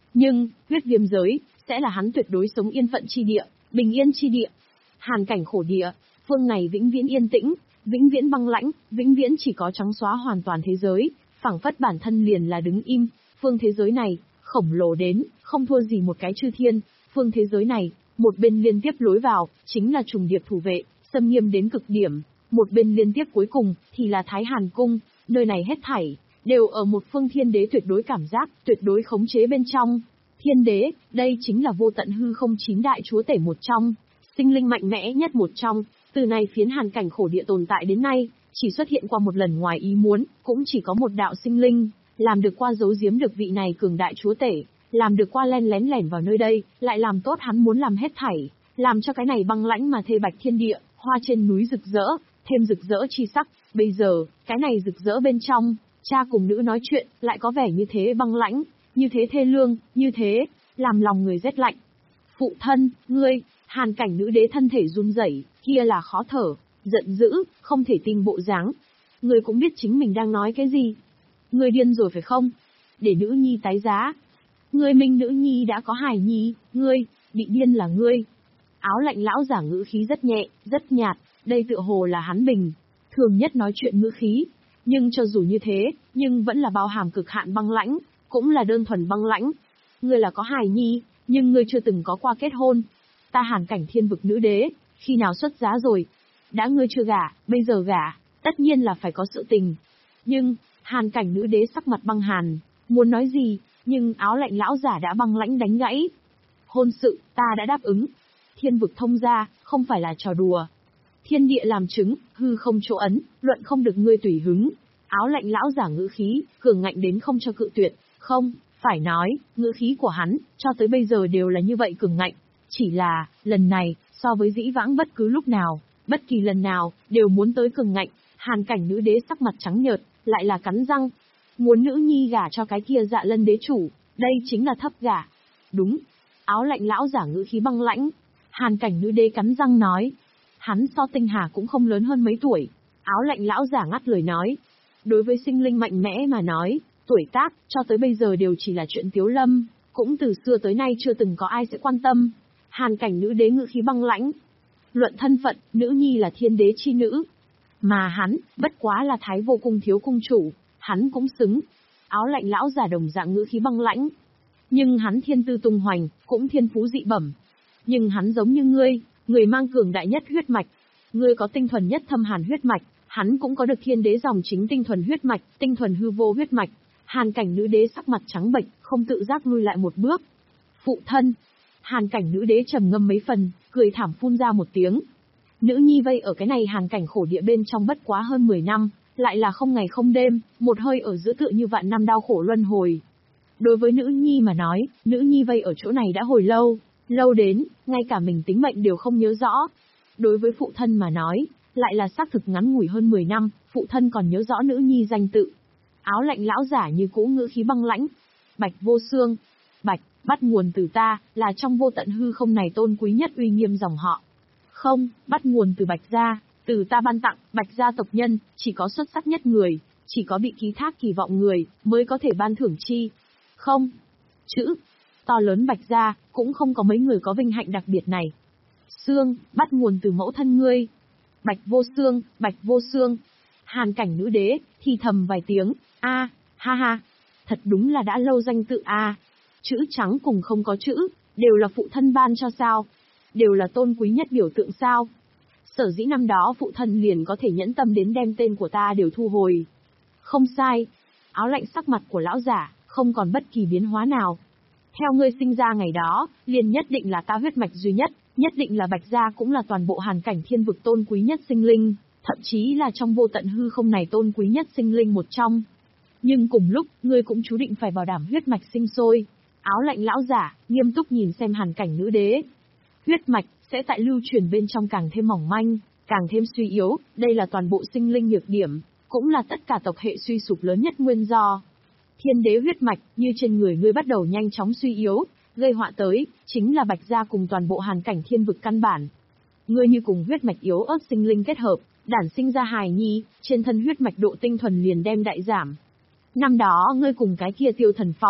Nhưng, huyết viêm giới, sẽ là hắn tuyệt đối sống yên phận chi địa, bình yên chi địa. Hàn cảnh khổ địa, phương này vĩnh viễn yên tĩnh, vĩnh viễn băng lãnh, vĩnh viễn chỉ có trắng xóa hoàn toàn thế giới, phảng phất bản thân liền là đứng im. Phương thế giới này, khổng lồ đến, không thua gì một cái chư thiên. Phương thế giới này, một bên liên tiếp lối vào, chính là trùng điệp thủ vệ, xâm nghiêm đến cực điểm. Một bên liên tiếp cuối cùng, thì là Thái Hàn Cung, nơi này hết thảy, đều ở một phương thiên đế tuyệt đối cảm giác, tuyệt đối khống chế bên trong. Thiên đế, đây chính là vô tận hư không chín đại chúa tể một trong, sinh linh mạnh mẽ nhất một trong. Từ này phiến hàn cảnh khổ địa tồn tại đến nay, chỉ xuất hiện qua một lần ngoài ý muốn, cũng chỉ có một đạo sinh linh, làm được qua giấu giếm được vị này cường đại chúa tể, làm được qua len lén lẻn vào nơi đây, lại làm tốt hắn muốn làm hết thảy, làm cho cái này băng lãnh mà thê bạch thiên địa, hoa trên núi rực rỡ, thêm rực rỡ chi sắc. Bây giờ, cái này rực rỡ bên trong, cha cùng nữ nói chuyện, lại có vẻ như thế băng lãnh, như thế thê lương, như thế, làm lòng người rét lạnh. Phụ thân, ngươi, hàn cảnh nữ đế thân thể run rẩy, kia là khó thở, giận dữ, không thể tin bộ dáng. Ngươi cũng biết chính mình đang nói cái gì. Ngươi điên rồi phải không? Để nữ nhi tái giá. Ngươi minh nữ nhi đã có hài nhi, ngươi, bị điên là ngươi. Áo lạnh lão giả ngữ khí rất nhẹ, rất nhạt, đây tựa hồ là hắn bình thường nhất nói chuyện ngữ khí. Nhưng cho dù như thế, nhưng vẫn là bao hàm cực hạn băng lãnh, cũng là đơn thuần băng lãnh. Ngươi là có hài nhi, nhưng ngươi chưa từng có qua kết hôn. Ta hàn cảnh thiên vực nữ đế, khi nào xuất giá rồi? Đã ngươi chưa gả, bây giờ gả, tất nhiên là phải có sự tình. Nhưng, hàn cảnh nữ đế sắc mặt băng hàn, muốn nói gì, nhưng áo lạnh lão giả đã băng lãnh đánh gãy. Hôn sự, ta đã đáp ứng. Thiên vực thông ra, không phải là trò đùa. Thiên địa làm chứng, hư không chỗ ấn, luận không được ngươi tùy hứng. Áo lạnh lão giả ngữ khí, cường ngạnh đến không cho cự tuyệt. Không, phải nói, ngữ khí của hắn, cho tới bây giờ đều là như vậy cường ngạnh. Chỉ là, lần này, so với dĩ vãng bất cứ lúc nào, bất kỳ lần nào, đều muốn tới cường ngạnh. Hàn cảnh nữ đế sắc mặt trắng nhợt, lại là cắn răng. Muốn nữ nhi gả cho cái kia Dạ Lân đế chủ, đây chính là thấp gả. Đúng. Áo lạnh lão giả ngữ khí băng lãnh. Hàn cảnh nữ đế cắn răng nói. Hắn so Tinh Hà cũng không lớn hơn mấy tuổi. Áo lạnh lão giả ngắt lời nói. Đối với sinh linh mạnh mẽ mà nói, tuổi tác, cho tới bây giờ đều chỉ là chuyện tiếu lâm, cũng từ xưa tới nay chưa từng có ai sẽ quan tâm. Hàn cảnh nữ đế ngữ khí băng lãnh. Luận thân phận, nữ nhi là thiên đế chi nữ. Mà hắn, bất quá là Thái Vô Cung thiếu cung chủ, hắn cũng xứng. Áo lạnh lão giả đồng dạng ngữ khí băng lãnh. Nhưng hắn thiên tư tung hoành, cũng thiên phú dị bẩm. Nhưng hắn giống như ngươi, người mang cường đại nhất huyết mạch. Ngươi có tinh thuần nhất thâm hàn huyết mạch, hắn cũng có được thiên đế dòng chính tinh thuần huyết mạch, tinh thuần hư vô huyết mạch. Hàn cảnh nữ đế sắc mặt trắng bệch, không tự giác lui lại một bước. Phụ thân. Hàn cảnh nữ đế trầm ngâm mấy phần, cười thảm phun ra một tiếng. Nữ nhi vây ở cái này hàn cảnh khổ địa bên trong bất quá hơn mười năm, lại là không ngày không đêm, một hơi ở giữa tựa như vạn năm đau khổ luân hồi. Đối với nữ nhi mà nói, nữ nhi vây ở chỗ này đã hồi lâu, lâu đến, ngay cả mình tính mệnh đều không nhớ rõ. Đối với phụ thân mà nói, lại là xác thực ngắn ngủi hơn mười năm, phụ thân còn nhớ rõ nữ nhi danh tự. Áo lạnh lão giả như cũ ngữ khí băng lãnh. Bạch Vô Xương. Bạch, bắt nguồn từ ta, là trong vô tận hư không này tôn quý nhất uy nghiêm dòng họ. Không, bắt nguồn từ Bạch gia, từ ta ban tặng, Bạch gia tộc nhân, chỉ có xuất sắc nhất người, chỉ có bị ký thác kỳ vọng người, mới có thể ban thưởng chi. Không. Chữ. To lớn Bạch gia, cũng không có mấy người có vinh hạnh đặc biệt này. Xương, bắt nguồn từ mẫu thân ngươi. Bạch Vô Xương, Bạch Vô Xương. Hàn cảnh nữ đế, thì thầm vài tiếng, a, ha ha. Thật đúng là đã lâu danh tự a. Chữ trắng cùng không có chữ, đều là phụ thân ban cho sao? Đều là tôn quý nhất biểu tượng sao? Sở dĩ năm đó phụ thân liền có thể nhẫn tâm đến đem tên của ta đều thu hồi. Không sai. Áo lạnh sắc mặt của lão giả, không còn bất kỳ biến hóa nào. Theo ngươi sinh ra ngày đó, liền nhất định là ta huyết mạch duy nhất, nhất định là Bạch gia cũng là toàn bộ hàn cảnh thiên vực tôn quý nhất sinh linh, thậm chí là trong vô tận hư không này tôn quý nhất sinh linh một trong. Nhưng cùng lúc, ngươi cũng chú định phải bảo đảm huyết mạch sinh sôi. Áo lạnh lão giả, nghiêm túc nhìn xem hàn cảnh nữ đế. Huyết mạch, sẽ tại lưu truyền bên trong càng thêm mỏng manh, càng thêm suy yếu, đây là toàn bộ sinh linh nhược điểm, cũng là tất cả tộc hệ suy sụp lớn nhất nguyên do. Thiên đế huyết mạch, như trên người ngươi bắt đầu nhanh chóng suy yếu, gây họa tới, chính là Bạch gia cùng toàn bộ hàn cảnh thiên vực căn bản. Ngươi như cùng huyết mạch yếu ớt sinh linh kết hợp, đản sinh ra hài nhi, trên thân huyết mạch độ tinh thuần liền đem đại giảm. Năm đó ngươi cùng cái kia Tiêu Thần Phong,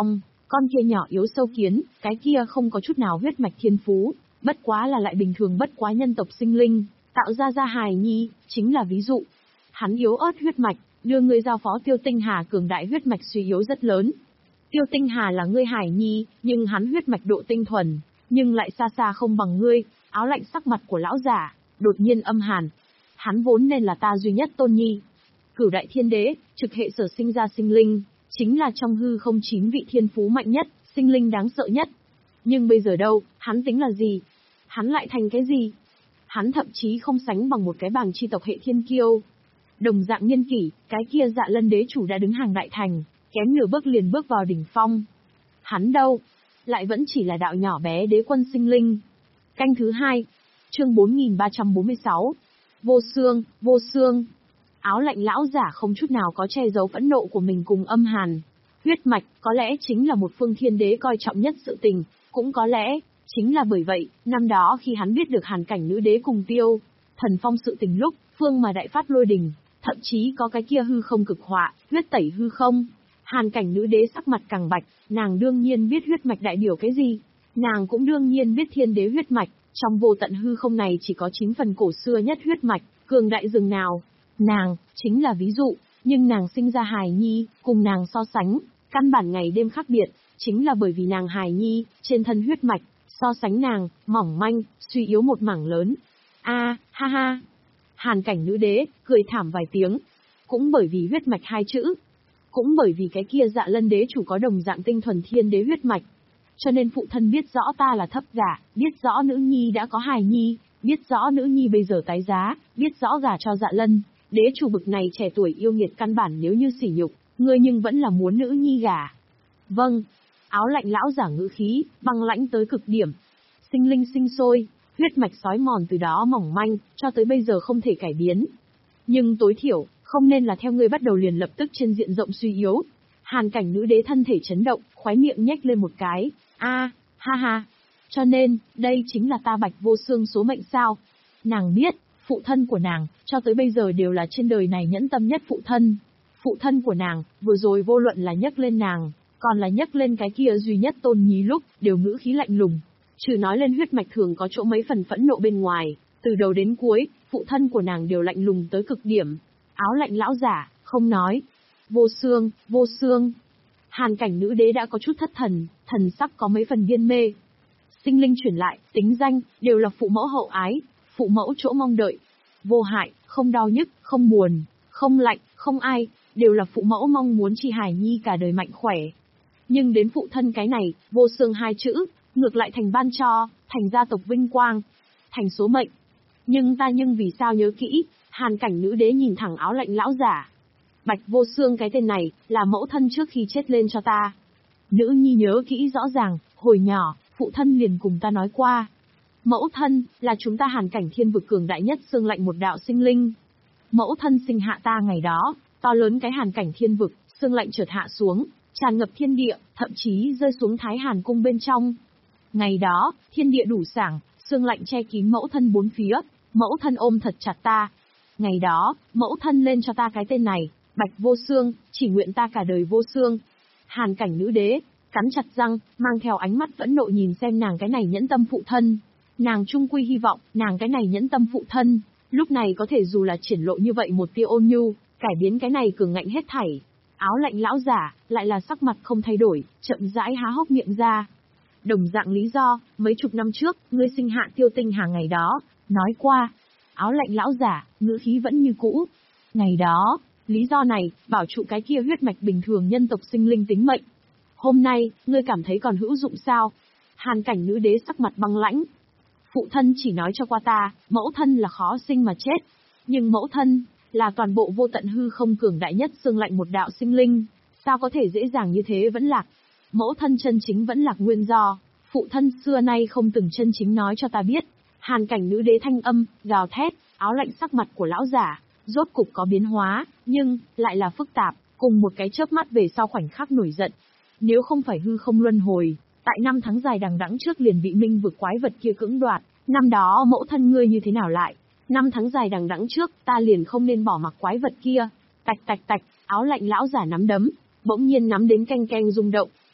Con kia nhỏ yếu sâu kiến, cái kia không có chút nào huyết mạch thiên phú, bất quá là lại bình thường bất quá nhân tộc sinh linh, tạo ra ra hài nhi, chính là ví dụ. Hắn yếu ớt huyết mạch, đưa ngươi giao phó Tiêu Tinh Hà cường đại huyết mạch suy yếu rất lớn. Tiêu Tinh Hà là ngươi hài nhi, nhưng hắn huyết mạch độ tinh thuần, nhưng lại xa xa không bằng ngươi. Áo lạnh sắc mặt của lão giả đột nhiên âm hàn. Hắn vốn nên là ta duy nhất tôn nhi. Cửu đại thiên đế, trực hệ sở sinh ra sinh linh, chính là trong hư không chín vị thiên phú mạnh nhất, sinh linh đáng sợ nhất. Nhưng bây giờ đâu, hắn tính là gì? Hắn lại thành cái gì? Hắn thậm chí không sánh bằng một cái bàng chi tộc hệ thiên kiêu. Đồng dạng niên kỷ, cái kia Dạ Lân đế chủ đã đứng hàng đại thành, kém nửa bước liền bước vào đỉnh phong. Hắn đâu? Lại vẫn chỉ là đạo nhỏ bé đế quân sinh linh. Canh thứ hai, chương bốn nghìn ba trăm bốn mươi sáu. Vô xương, vô xương. Áo lạnh lão giả không chút nào có che giấu phẫn nộ của mình cùng âm hàn. Huyết mạch, có lẽ chính là một phương thiên đế coi trọng nhất sự tình, cũng có lẽ, chính là bởi vậy, năm đó khi hắn biết được hàn cảnh nữ đế cùng tiêu, thần phong sự tình lúc, phương mà đại phát lôi đình, thậm chí có cái kia hư không cực họa, huyết tẩy hư không. Hàn cảnh nữ đế sắc mặt càng bạch, nàng đương nhiên biết huyết mạch đại biểu cái gì. Nàng cũng đương nhiên biết thiên đế huyết mạch, trong vô tận hư không này chỉ có chín phần cổ xưa nhất huyết mạch, cường đại rừng nào. Nàng, chính là ví dụ, nhưng nàng sinh ra hài nhi, cùng nàng so sánh, căn bản ngày đêm khác biệt, chính là bởi vì nàng hài nhi, trên thân huyết mạch, so sánh nàng, mỏng manh, suy yếu một mảng lớn. A, ha ha. Hàn cảnh nữ đế, cười thảm vài tiếng. Cũng bởi vì huyết mạch hai chữ. Cũng bởi vì cái kia Dạ Lân đế chủ có đồng dạng tinh thuần thiên đế huyết mạch. Cho nên phụ thân biết rõ ta là thấp gả, biết rõ nữ nhi đã có hài nhi, biết rõ nữ nhi bây giờ tái giá, biết rõ gả cho Dạ Lân. Đế chủ bực này trẻ tuổi yêu nghiệt căn bản nếu như sỉ nhục, ngươi nhưng vẫn là muốn nữ nhi gả. Vâng. Áo lạnh lão giả ngữ khí, băng lãnh tới cực điểm. Sinh linh sinh sôi, huyết mạch sói mòn từ đó mỏng manh, cho tới bây giờ không thể cải biến. Nhưng tối thiểu, không nên là theo ngươi bắt đầu liền lập tức trên diện rộng suy yếu. Hàn cảnh nữ đế thân thể chấn động, khóe miệng nhếch lên một cái. A, ha ha. Cho nên, đây chính là ta Bạch Vô Xương số mệnh sao? Nàng biết, phụ thân của nàng, cho tới bây giờ đều là trên đời này nhẫn tâm nhất phụ thân. Phụ thân của nàng, vừa rồi vô luận là nhắc lên nàng, còn là nhắc lên cái kia duy nhất tôn nhí lúc, đều ngữ khí lạnh lùng. Trừ nói lên huyết mạch thường có chỗ mấy phần phẫn nộ bên ngoài, từ đầu đến cuối, phụ thân của nàng đều lạnh lùng tới cực điểm. Áo lạnh lão giả, không nói. Vô xương, vô xương. Hàn cảnh nữ đế đã có chút thất thần, thần sắc có mấy phần viên mê. Sinh linh chuyển lại, tính danh, đều là phụ mẫu hậu ái, phụ mẫu chỗ mong đợi. Vô hại, không đau nhức, không buồn, không lạnh, không ai, đều là phụ mẫu mong muốn chi hài nhi cả đời mạnh khỏe. Nhưng đến phụ thân cái này, vô xương hai chữ, ngược lại thành ban cho, thành gia tộc vinh quang, thành số mệnh. Nhưng ta nhưng vì sao nhớ kỹ, hàn cảnh nữ đế nhìn thẳng áo lạnh lão giả. Bạch Vô Xương cái tên này, là mẫu thân trước khi chết lên cho ta. Nữ nhi nhớ kỹ rõ ràng, hồi nhỏ, phụ thân liền cùng ta nói qua. Mẫu thân, là chúng ta hàn cảnh thiên vực cường đại nhất xương lạnh một đạo sinh linh. Mẫu thân sinh hạ ta ngày đó, to lớn cái hàn cảnh thiên vực, xương lạnh chợt hạ xuống, tràn ngập thiên địa, thậm chí rơi xuống Thái Hàn cung bên trong. Ngày đó, thiên địa đủ sảng, xương lạnh che kín mẫu thân bốn phía, mẫu thân ôm thật chặt ta. Ngày đó, mẫu thân lên cho ta cái tên này, Bạch Vô Xương, chỉ nguyện ta cả đời vô xương. Hàn cảnh nữ đế, cắn chặt răng, mang theo ánh mắt phẫn nộ nhìn xem nàng cái này nhẫn tâm phụ thân. Nàng trung quy hy vọng, nàng cái này nhẫn tâm phụ thân, lúc này có thể dù là triển lộ như vậy một tia ôn nhu, cải biến cái này cường ngạnh hết thảy. Áo lạnh lão giả, lại là sắc mặt không thay đổi, chậm rãi há hốc miệng ra. Đồng dạng lý do, mấy chục năm trước, ngươi sinh hạ Tiêu Tinh Hà ngày đó, nói qua. Áo lạnh lão giả, ngữ khí vẫn như cũ. Ngày đó, lý do này, bảo trụ cái kia huyết mạch bình thường nhân tộc sinh linh tính mệnh. Hôm nay, ngươi cảm thấy còn hữu dụng sao? Hàn cảnh nữ đế sắc mặt băng lãnh. Phụ thân chỉ nói cho qua ta, mẫu thân là khó sinh mà chết. Nhưng mẫu thân, là toàn bộ vô tận hư không cường đại nhất xương lạnh một đạo sinh linh. Sao có thể dễ dàng như thế vẫn lạc? Mẫu thân chân chính vẫn lạc nguyên do, phụ thân xưa nay không từng chân chính nói cho ta biết. Hàn cảnh nữ đế thanh âm, gào thét, áo lạnh sắc mặt của lão giả, rốt cục có biến hóa, nhưng, lại là phức tạp, cùng một cái chớp mắt về sau khoảnh khắc nổi giận. Nếu không phải hư không luân hồi, tại năm tháng dài đằng đẵng trước liền bị minh vực quái vật kia cưỡng đoạt, năm đó mẫu thân ngươi như thế nào lại? Năm tháng dài đằng đẵng trước, ta liền không nên bỏ mặc quái vật kia. Tạch tạch tạch, áo lạnh lão giả nắm đấm, bỗng nhiên nắm đến canh canh rung động,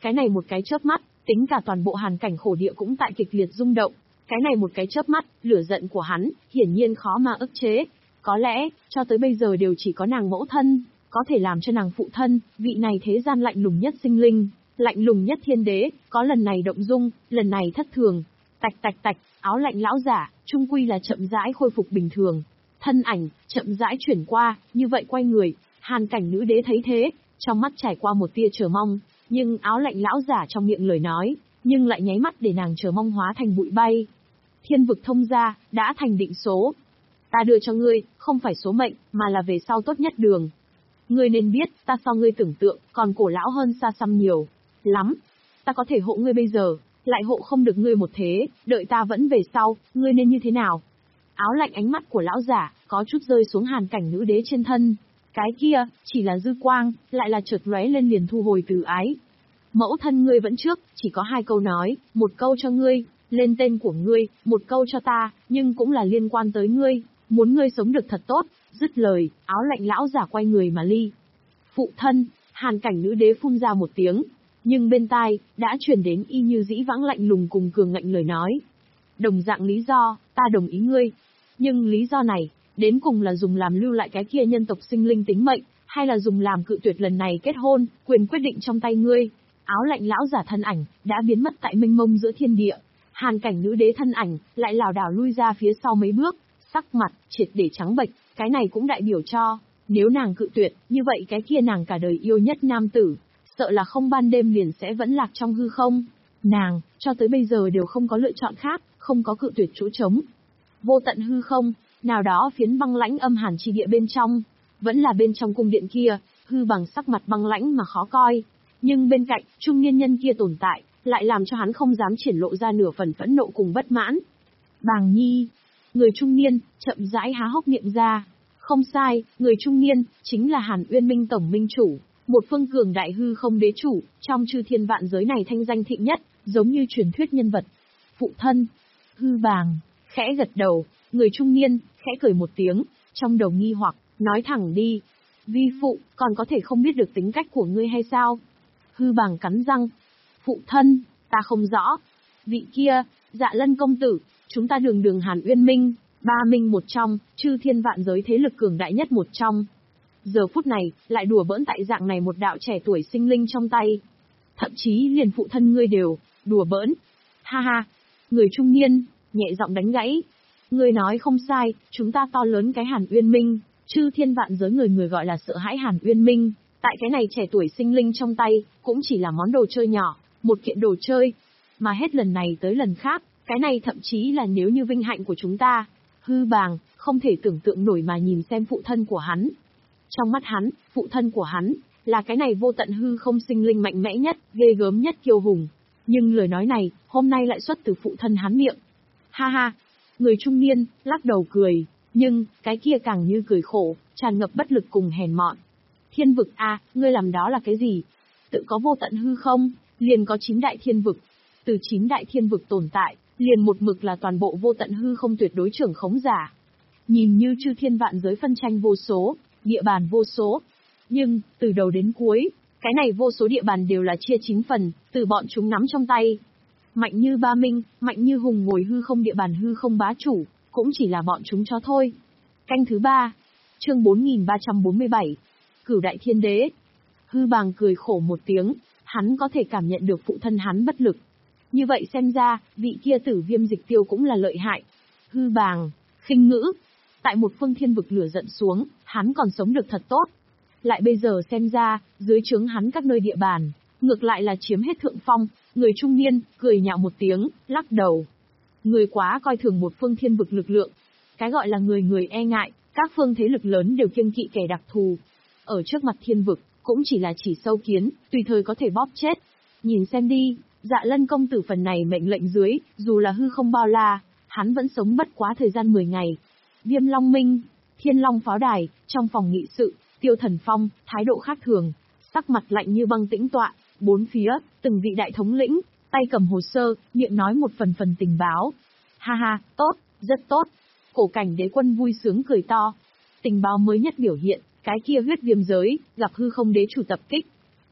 Cái này một cái chớp mắt, tính cả toàn bộ hàn cảnh khổ địa cũng tại kịch liệt rung động. Cái này một cái chớp mắt, lửa giận của hắn, hiển nhiên khó mà ức chế. Có lẽ, cho tới bây giờ đều chỉ có nàng mẫu thân, có thể làm cho nàng phụ thân, vị này thế gian lạnh lùng nhất sinh linh, lạnh lùng nhất thiên đế, có lần này động dung, lần này thất thường. Tạch tạch tạch, áo lạnh lão giả, trung quy là chậm rãi khôi phục bình thường. Thân ảnh, chậm rãi chuyển qua, như vậy quay người, hàn cảnh nữ đế thấy thế, trong mắt trải qua một tia chờ mong, nhưng áo lạnh lão giả trong miệng lời nói, nhưng lại nháy mắt để nàng chờ mong hóa thành bụi bay. Thiên vực thông ra, đã thành định số. Ta đưa cho ngươi, không phải số mệnh, mà là về sau tốt nhất đường. Ngươi nên biết, ta so ngươi tưởng tượng, còn cổ lão hơn xa xăm nhiều. Lắm. Ta có thể hộ ngươi bây giờ, lại hộ không được ngươi một thế, đợi ta vẫn về sau, ngươi nên như thế nào? Áo lạnh ánh mắt của lão giả, có chút rơi xuống hàn cảnh nữ đế trên thân. Cái kia, chỉ là dư quang, lại là chợt lóe lên liền thu hồi từ ái. Mẫu thân ngươi vẫn trước, chỉ có hai câu nói, một câu cho ngươi, lên tên của ngươi, một câu cho ta, nhưng cũng là liên quan tới ngươi, muốn ngươi sống được thật tốt, dứt lời, áo lạnh lão giả quay người mà ly. Phụ thân, hàn cảnh nữ đế phun ra một tiếng, nhưng bên tai, đã truyền đến y như dĩ vãng lạnh lùng cùng cường ngạnh lời nói. Đồng dạng lý do, ta đồng ý ngươi, nhưng lý do này, đến cùng là dùng làm lưu lại cái kia nhân tộc sinh linh tính mệnh, hay là dùng làm cự tuyệt lần này kết hôn, quyền quyết định trong tay ngươi. Áo lạnh lão giả thân ảnh, đã biến mất tại mênh mông giữa thiên địa. Hàn cảnh nữ đế thân ảnh, lại lảo đảo lui ra phía sau mấy bước, sắc mặt, triệt để trắng bệch, cái này cũng đại biểu cho, nếu nàng cự tuyệt, như vậy cái kia nàng cả đời yêu nhất nam tử, sợ là không ban đêm liền sẽ vẫn lạc trong hư không. Nàng, cho tới bây giờ đều không có lựa chọn khác, không có cự tuyệt chỗ trống. Vô tận hư không, nào đó phiến băng lãnh âm hàn chi địa bên trong, vẫn là bên trong cung điện kia, hư bằng sắc mặt băng lãnh mà khó coi. Nhưng bên cạnh, trung niên nhân kia tồn tại, lại làm cho hắn không dám triển lộ ra nửa phần phẫn nộ cùng bất mãn. Bàng Nhi, người trung niên, chậm rãi há hốc miệng ra. Không sai, người trung niên, chính là Hàn Uyên Minh Tổng Minh Chủ, một phương cường đại hư không đế chủ, trong chư thiên vạn giới này thanh danh thịnh nhất, giống như truyền thuyết nhân vật. Phụ thân, hư bàng, khẽ gật đầu, người trung niên, khẽ cười một tiếng, trong đầu nghi hoặc, nói thẳng đi. Vi phụ, còn có thể không biết được tính cách của ngươi hay sao? Hư bàng cắn răng. Phụ thân, ta không rõ. Vị kia, Dạ Lân công tử, chúng ta đường đường Hàn Uyên Minh, ba minh một trong, chư thiên vạn giới thế lực cường đại nhất một trong. Giờ phút này, lại đùa bỡn tại dạng này một đạo trẻ tuổi sinh linh trong tay. Thậm chí liền phụ thân ngươi đều, đùa bỡn. Ha ha, người trung niên, nhẹ giọng đánh gãy. Ngươi nói không sai, chúng ta to lớn cái Hàn Uyên Minh, chư thiên vạn giới người người gọi là sợ hãi Hàn Uyên Minh. Tại cái này trẻ tuổi sinh linh trong tay, cũng chỉ là món đồ chơi nhỏ, một kiện đồ chơi. Mà hết lần này tới lần khác, cái này thậm chí là nếu như vinh hạnh của chúng ta. Hư bàng, không thể tưởng tượng nổi mà nhìn xem phụ thân của hắn. Trong mắt hắn, phụ thân của hắn, là cái này vô tận hư không sinh linh mạnh mẽ nhất, ghê gớm nhất kiêu hùng. Nhưng lời nói này, hôm nay lại xuất từ phụ thân hắn miệng. Ha ha, người trung niên, lắc đầu cười, nhưng, cái kia càng như cười khổ, tràn ngập bất lực cùng hèn mọn. Thiên vực a, à, ngươi làm đó là cái gì? Tự có vô tận hư không, liền có chín đại thiên vực. Từ chín đại thiên vực tồn tại, liền một mực là toàn bộ vô tận hư không tuyệt đối trưởng khống giả. Nhìn như chư thiên vạn giới phân tranh vô số, địa bàn vô số. Nhưng, từ đầu đến cuối, cái này vô số địa bàn đều là chia chín phần, từ bọn chúng nắm trong tay. Mạnh như ba minh, mạnh như hùng ngồi hư không địa bàn hư không bá chủ, cũng chỉ là bọn chúng cho thôi. Canh thứ ba, chương bốn nghìn ba trăm bốn mươi bảy, Cửu Đại Thiên Đế. Hư bàng cười khổ một tiếng, hắn có thể cảm nhận được phụ thân hắn bất lực. Như vậy xem ra, vị kia Tử Viêm Dịch Tiêu cũng là lợi hại. Hư bàng, khinh ngữ. Tại một phương thiên vực lửa giận xuống, hắn còn sống được thật tốt. Lại bây giờ xem ra, dưới trướng hắn các nơi địa bàn, ngược lại là chiếm hết thượng phong. Người trung niên, cười nhạo một tiếng, lắc đầu. Người quá coi thường một phương thiên vực lực lượng. Cái gọi là người người e ngại, các phương thế lực lớn đều kiêng kỵ kẻ đặc thù. Ở trước mặt thiên vực, cũng chỉ là chỉ sâu kiến, tùy thời có thể bóp chết. Nhìn xem đi, Dạ Lân công tử phần này mệnh lệnh dưới, dù là hư không bao la, hắn vẫn sống bất quá thời gian mười ngày. Viêm Long Minh, Thiên Long Pháo Đài, trong phòng nghị sự, Tiêu Thần Phong, thái độ khác thường, sắc mặt lạnh như băng tĩnh tọa, bốn phía, từng vị đại thống lĩnh, tay cầm hồ sơ, miệng nói một phần phần tình báo. Ha ha, tốt, rất tốt. Cổ Cảnh Đế Quân vui sướng cười to. Tình báo mới nhất biểu hiện, cái kia huyết viêm giới, gặp hư không đế chủ tập kích.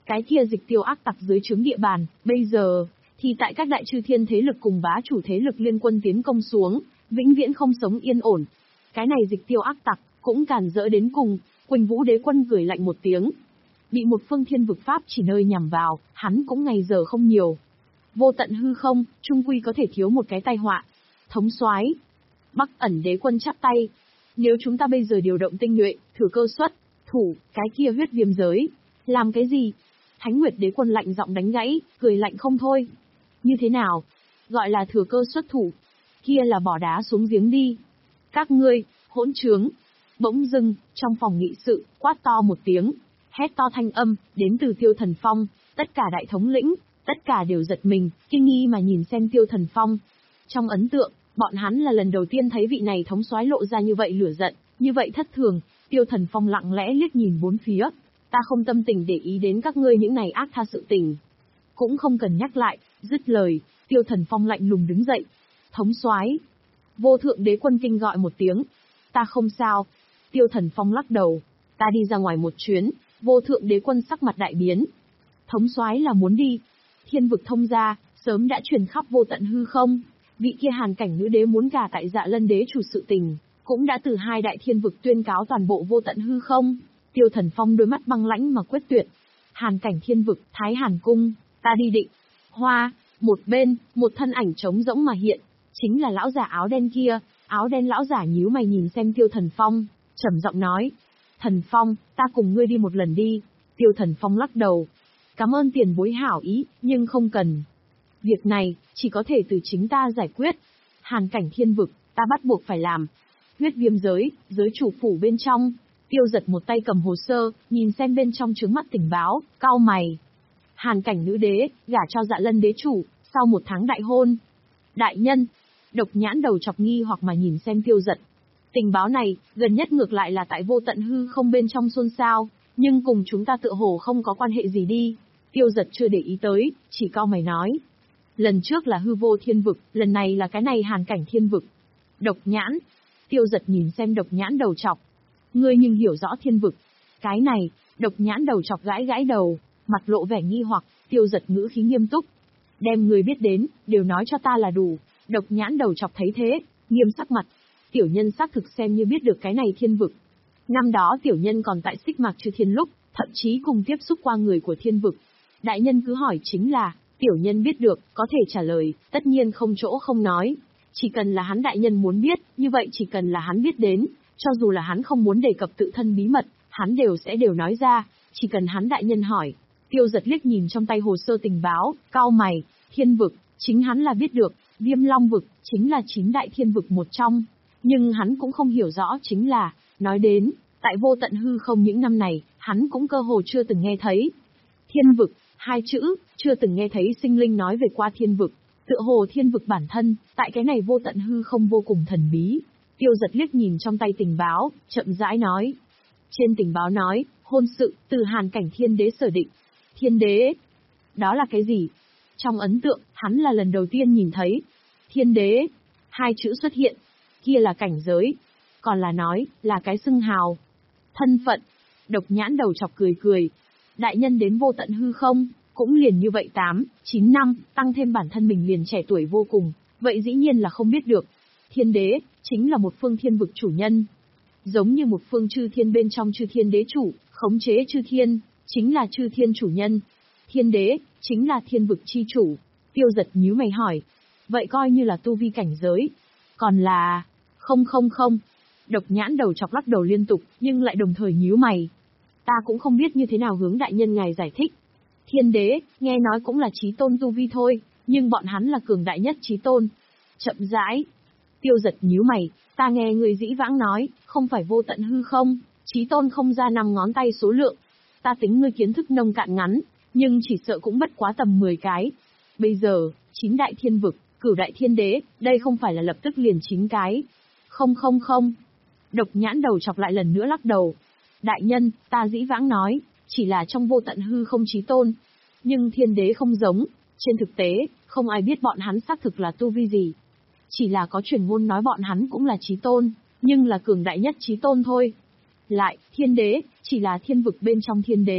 Cái kia dịch tiêu ác tặc dưới trướng địa bàn, bây giờ, thì tại các đại chư thiên thế lực cùng bá chủ thế lực liên quân tiến công xuống, vĩnh viễn không sống yên ổn. Cái này dịch tiêu ác tặc, cũng càn rỡ đến cùng, Quỳnh Vũ Đế Quân cười lạnh một tiếng. Bị một phương thiên vực pháp chỉ nơi nhằm vào, hắn cũng ngày giờ không nhiều. Vô tận hư không, trung quy có thể thiếu một cái tai họa. Thống soái, Bắc Ẩn Đế Quân chắp tay. Nếu chúng ta bây giờ điều động tinh nhuệ, thử cơ xuất, thủ, cái kia huyết viêm giới. Làm cái gì? Thánh Nguyệt Đế Quân lạnh giọng đánh gãy, cười lạnh không thôi. Như thế nào? Gọi là thừa cơ xuất thủ. Kia là bỏ đá xuống giếng đi. Các ngươi, hỗn trướng. Bỗng dưng, trong phòng nghị sự, quát to một tiếng. Hét to thanh âm, đến từ Tiêu Thần Phong. Tất cả đại thống lĩnh, tất cả đều giật mình, kinh nghi mà nhìn xem Tiêu Thần Phong. Trong ấn tượng, bọn hắn là lần đầu tiên thấy vị này thống soái lộ ra như vậy lửa giận, như vậy thất thường. Tiêu Thần Phong lặng lẽ liếc nhìn bốn phía. Ta không tâm tình để ý đến các ngươi những này ác tha sự tình. Cũng không cần nhắc lại, dứt lời, Tiêu Thần Phong lạnh lùng đứng dậy. Thống soái, Vô Thượng Đế Quân kinh gọi một tiếng. Ta không sao. Tiêu Thần Phong lắc đầu. Ta đi ra ngoài một chuyến. Vô Thượng Đế Quân sắc mặt đại biến. Thống soái là muốn đi. Thiên vực thông ra, sớm đã truyền khắp vô tận hư không. Vị kia Hàn Cảnh nữ đế muốn gả tại Dạ Lân đế chủ sự tình, cũng đã từ hai đại thiên vực tuyên cáo toàn bộ vô tận hư không. Tiêu Thần Phong đôi mắt băng lãnh mà quyết tuyệt. Hàn Cảnh thiên vực, Thái Hàn cung, ta đi định. Hoa, một bên, một thân ảnh trống rỗng mà hiện, chính là lão giả áo đen kia. Áo đen lão giả nhíu mày nhìn xem Tiêu Thần Phong, trầm giọng nói: Thần Phong, ta cùng ngươi đi một lần đi. Tiêu Thần Phong lắc đầu. Cảm ơn tiền bối hảo ý, nhưng không cần. Việc này, chỉ có thể từ chính ta giải quyết. Hàn Cảnh thiên vực, ta bắt buộc phải làm. Huyết viêm giới, giới chủ phủ bên trong. Tiêu Giật một tay cầm hồ sơ, nhìn xem bên trong trướng mắt tình báo, cau mày. Hàn Cảnh nữ đế, gả cho Dạ Lân đế chủ, sau một tháng đại hôn. Đại nhân, Độc Nhãn đầu chọc nghi hoặc mà nhìn xem Tiêu Giật. Tình báo này, gần nhất ngược lại là tại vô tận hư không bên trong xôn xao, nhưng cùng chúng ta tựa hồ không có quan hệ gì đi. Tiêu Giật chưa để ý tới, chỉ cau mày nói. Lần trước là hư vô thiên vực, lần này là cái này Hàn Cảnh thiên vực. Độc Nhãn. Tiêu Giật nhìn xem Độc Nhãn đầu chọc. Ngươi nhưng hiểu rõ thiên vực. Cái này, Độc Nhãn đầu chọc gãi gãi đầu, mặt lộ vẻ nghi hoặc. Tiêu Giật ngữ khí nghiêm túc. Đem người biết đến, đều nói cho ta là đủ. Độc Nhãn đầu chọc thấy thế, nghiêm sắc mặt. Tiểu nhân xác thực xem như biết được cái này thiên vực. Năm đó tiểu nhân còn tại Xích Mạc Chư Thiên lúc, thậm chí cùng tiếp xúc qua người của thiên vực. Đại nhân cứ hỏi chính là, tiểu nhân biết được, có thể trả lời, tất nhiên không chỗ không nói. Chỉ cần là hắn đại nhân muốn biết, như vậy chỉ cần là hắn biết đến, cho dù là hắn không muốn đề cập tự thân bí mật, hắn đều sẽ đều nói ra, chỉ cần hắn đại nhân hỏi. Tiêu Giật liếc nhìn trong tay hồ sơ tình báo, cau mày, thiên vực, chính hắn là biết được, Viêm Long vực, chính là chín đại thiên vực một trong. Nhưng hắn cũng không hiểu rõ chính là, nói đến, tại vô tận hư không những năm này, hắn cũng cơ hồ chưa từng nghe thấy. Thiên vực, hai chữ, chưa từng nghe thấy sinh linh nói về qua thiên vực. Tựa hồ thiên vực bản thân, tại cái này vô tận hư không vô cùng thần bí. Tiêu Giật liếc nhìn trong tay tình báo, chậm rãi nói. Trên tình báo nói, hôn sự, từ Hàn Cảnh thiên đế sở định. Thiên đế? Đó là cái gì? Trong ấn tượng, hắn là lần đầu tiên nhìn thấy. Thiên đế? Hai chữ xuất hiện. Kia là cảnh giới. Còn là nói, là cái xưng hào. Thân phận. Độc Nhãn đầu chọc cười cười. Đại nhân đến vô tận hư không, cũng liền như vậy tám, chín năm, tăng thêm bản thân mình liền trẻ tuổi vô cùng, vậy dĩ nhiên là không biết được. Thiên đế, chính là một phương thiên vực chủ nhân. Giống như một phương chư thiên bên trong chư thiên đế chủ, khống chế chư thiên, chính là chư thiên chủ nhân. Thiên đế, chính là thiên vực chi chủ. Tiêu Giật nhíu mày hỏi. Vậy coi như là tu vi cảnh giới. Còn là... Không không không. Độc Nhãn đầu chọc lắc đầu liên tục, nhưng lại đồng thời nhíu mày. Ta cũng không biết như thế nào hướng đại nhân ngài giải thích. Thiên đế, nghe nói cũng là chí tôn tu vi thôi, nhưng bọn hắn là cường đại nhất chí tôn. Chậm rãi. Tiêu Giật nhíu mày, ta nghe người dĩ vãng nói, không phải vô tận hư không, chí tôn không ra năm ngón tay số lượng. Ta tính ngươi kiến thức nông cạn ngắn, nhưng chỉ sợ cũng bất quá tầm mười cái. Bây giờ, chín đại thiên vực, cửu đại thiên đế, đây không phải là lập tức liền chín cái. Không không không. Độc Nhãn đầu chọc lại lần nữa lắc đầu. Đại nhân, ta dĩ vãng nói, chỉ là trong vô tận hư không chí tôn. Nhưng thiên đế không giống, trên thực tế, không ai biết bọn hắn xác thực là tu vi gì. Chỉ là có truyền ngôn nói bọn hắn cũng là chí tôn, nhưng là cường đại nhất chí tôn thôi. Lại, thiên đế, chỉ là thiên vực bên trong thiên đế,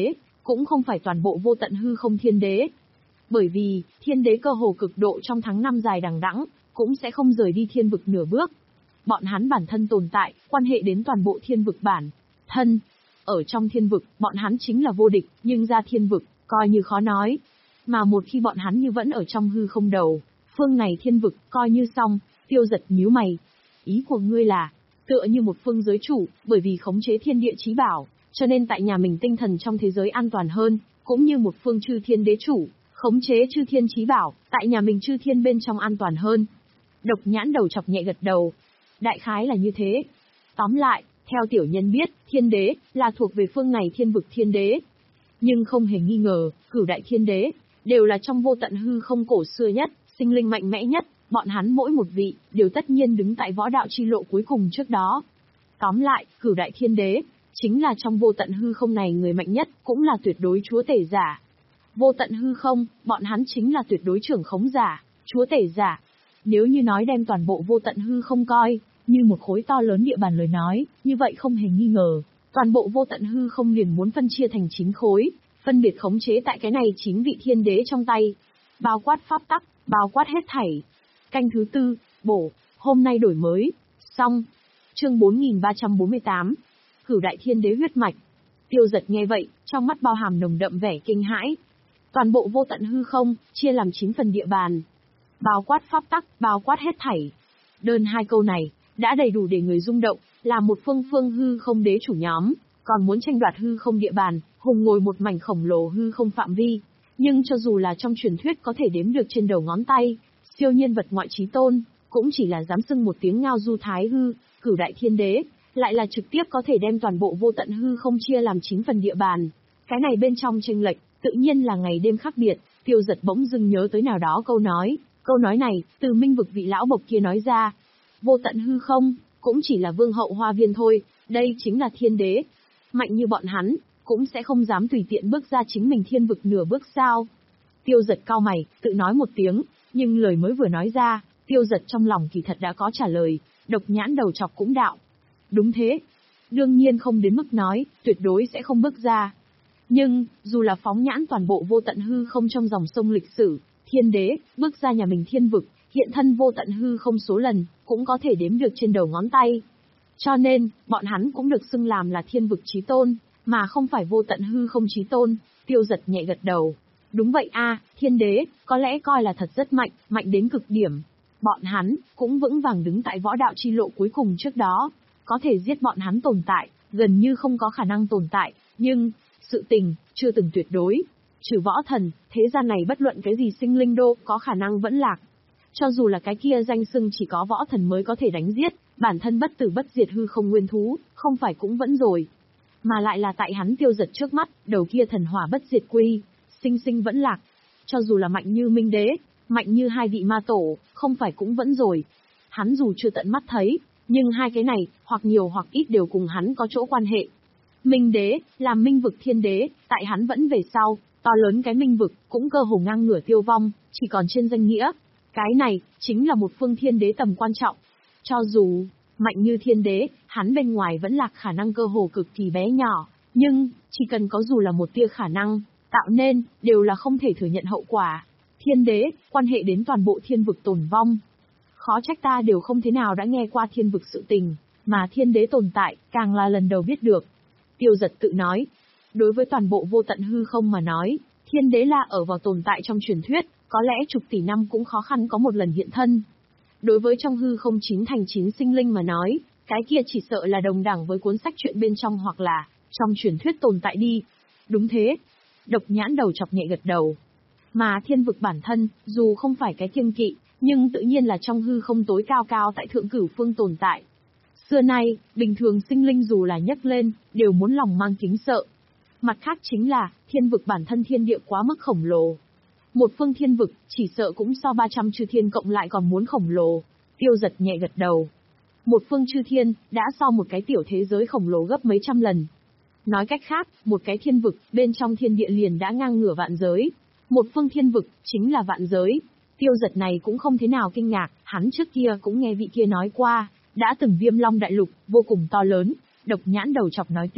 cũng không phải toàn bộ vô tận hư không thiên đế. Bởi vì, thiên đế cơ hồ cực độ trong tháng năm dài đằng đẵng, cũng sẽ không rời đi thiên vực nửa bước. Bọn hắn bản thân tồn tại, quan hệ đến toàn bộ thiên vực bản thân. Ở trong thiên vực, bọn hắn chính là vô địch, nhưng ra thiên vực, coi như khó nói. Mà một khi bọn hắn như vẫn ở trong hư không đầu, phương này thiên vực, coi như xong. Tiêu Giật nhíu mày. Ý của ngươi là, tựa như một phương giới chủ, bởi vì khống chế thiên địa chí bảo, cho nên tại nhà mình tinh thần trong thế giới an toàn hơn, cũng như một phương chư thiên đế chủ, khống chế chư thiên chí bảo, tại nhà mình chư thiên bên trong an toàn hơn. Độc Nhãn đầu chọc nhẹ gật đầu. Đại khái là như thế. Tóm lại, theo tiểu nhân biết, thiên đế, là thuộc về phương này thiên vực thiên đế. Nhưng không hề nghi ngờ, cửu đại thiên đế, đều là trong vô tận hư không cổ xưa nhất, sinh linh mạnh mẽ nhất, bọn hắn mỗi một vị, đều tất nhiên đứng tại võ đạo chi lộ cuối cùng trước đó. Tóm lại, cửu đại thiên đế, chính là trong vô tận hư không này người mạnh nhất, cũng là tuyệt đối chúa tể giả. Vô tận hư không, bọn hắn chính là tuyệt đối trưởng khống giả, chúa tể giả. Nếu như nói đem toàn bộ vô tận hư không coi, như một khối to lớn địa bàn lời nói, như vậy không hề nghi ngờ, toàn bộ vô tận hư không liền muốn phân chia thành chín khối, phân biệt khống chế tại cái này chín vị thiên đế trong tay. Bao quát pháp tắc, bao quát hết thảy. Canh thứ tư, bổ, hôm nay đổi mới, xong. Chương bốn nghìn ba trăm bốn mươi tám, cửu đại thiên đế huyết mạch. Tiêu Giật nghe vậy, trong mắt bao hàm nồng đậm vẻ kinh hãi. Toàn bộ vô tận hư không, chia làm chín phần địa bàn. Bao quát pháp tắc, bao quát hết thảy. Đơn hai câu này, đã đầy đủ để người rung động, là một phương phương hư không đế chủ nhóm, còn muốn tranh đoạt hư không địa bàn, hùng ngồi một mảnh khổng lồ hư không phạm vi. Nhưng cho dù là trong truyền thuyết có thể đếm được trên đầu ngón tay, siêu nhiên vật ngoại chí tôn, cũng chỉ là dám xưng một tiếng ngao du thái hư, cửu đại thiên đế, lại là trực tiếp có thể đem toàn bộ vô tận hư không chia làm chín phần địa bàn. Cái này bên trong chênh lệch, tự nhiên là ngày đêm khác biệt. Tiêu Giật bỗng dưng nhớ tới nào đó câu nói, câu nói này, từ Minh vực vị lão bộc kia nói ra. Vô tận hư không, cũng chỉ là vương hậu hoa viên thôi, đây chính là thiên đế. Mạnh như bọn hắn, cũng sẽ không dám tùy tiện bước ra chính mình thiên vực nửa bước sao. Tiêu Giật cau mày, tự nói một tiếng, nhưng lời mới vừa nói ra, Tiêu Giật trong lòng kỳ thật đã có trả lời. Độc Nhãn đầu chọc cũng đạo. Đúng thế. Đương nhiên không đến mức nói, tuyệt đối sẽ không bước ra. Nhưng, dù là phóng nhãn toàn bộ vô tận hư không trong dòng sông lịch sử, thiên đế, bước ra nhà mình thiên vực, hiện thân vô tận hư không số lần, cũng có thể đếm được trên đầu ngón tay. Cho nên, bọn hắn cũng được xưng làm là thiên vực chí tôn, mà không phải vô tận hư không chí tôn. Tiêu Giật nhẹ gật đầu. Đúng vậy a, thiên đế, có lẽ coi là thật rất mạnh, mạnh đến cực điểm. Bọn hắn, cũng vững vàng đứng tại võ đạo chi lộ cuối cùng trước đó. Có thể giết bọn hắn tồn tại, gần như không có khả năng tồn tại, nhưng, sự tình, chưa từng tuyệt đối. Trừ võ thần, thế gian này bất luận cái gì sinh linh đô, có khả năng vẫn lạc. Cho dù là cái kia danh xưng chỉ có võ thần mới có thể đánh giết, bản thân bất tử bất diệt hư không nguyên thú, không phải cũng vẫn rồi. Mà lại là tại hắn Tiêu Giật trước mắt, đầu kia thần hỏa bất diệt quy, sinh sinh vẫn lạc. Cho dù là mạnh như Minh Đế, mạnh như hai vị ma tổ, không phải cũng vẫn rồi. Hắn dù chưa tận mắt thấy, nhưng hai cái này, hoặc nhiều hoặc ít đều cùng hắn có chỗ quan hệ. Minh Đế, làm minh vực thiên đế, tại hắn vẫn về sau, to lớn cái minh vực, cũng cơ hồ ngang ngửa tiêu vong, chỉ còn trên danh nghĩa. Cái này, chính là một phương thiên đế tầm quan trọng. Cho dù, mạnh như thiên đế, hắn bên ngoài vẫn lạc khả năng cơ hồ cực kỳ bé nhỏ, nhưng, chỉ cần có dù là một tia khả năng, tạo nên, đều là không thể thừa nhận hậu quả. Thiên đế, quan hệ đến toàn bộ thiên vực tồn vong. Khó trách ta đều không thế nào đã nghe qua thiên vực sự tình, mà thiên đế tồn tại, càng là lần đầu biết được. Tiêu Giật tự nói, đối với toàn bộ vô tận hư không mà nói, thiên đế là ở vào tồn tại trong truyền thuyết, có lẽ chục tỷ năm cũng khó khăn có một lần hiện thân. Đối với trong hư không chín thành chín sinh linh mà nói, cái kia chỉ sợ là đồng đẳng với cuốn sách truyện bên trong hoặc là, trong truyền thuyết tồn tại đi. Đúng thế. Độc Nhãn đầu chọc nhẹ gật đầu. Mà thiên vực bản thân, dù không phải cái kiêng kỵ, nhưng tự nhiên là trong hư không tối cao cao tại thượng cửu phương tồn tại. Xưa nay, bình thường sinh linh dù là nhấc lên, đều muốn lòng mang kính sợ. Mặt khác chính là, thiên vực bản thân thiên địa quá mức khổng lồ. Một phương thiên vực, chỉ sợ cũng so ba trăm chư thiên cộng lại còn muốn khổng lồ. Tiêu Giật nhẹ gật đầu. Một phương chư thiên, đã so một cái tiểu thế giới khổng lồ gấp mấy trăm lần. Nói cách khác, một cái thiên vực, bên trong thiên địa liền đã ngang ngửa vạn giới. Một phương thiên vực, chính là vạn giới. Tiêu Giật này cũng không thế nào kinh ngạc, hắn trước kia cũng nghe vị kia nói qua, đã từng Viêm Long đại lục, vô cùng to lớn. Độc Nhãn đầu chọc nói tiếp.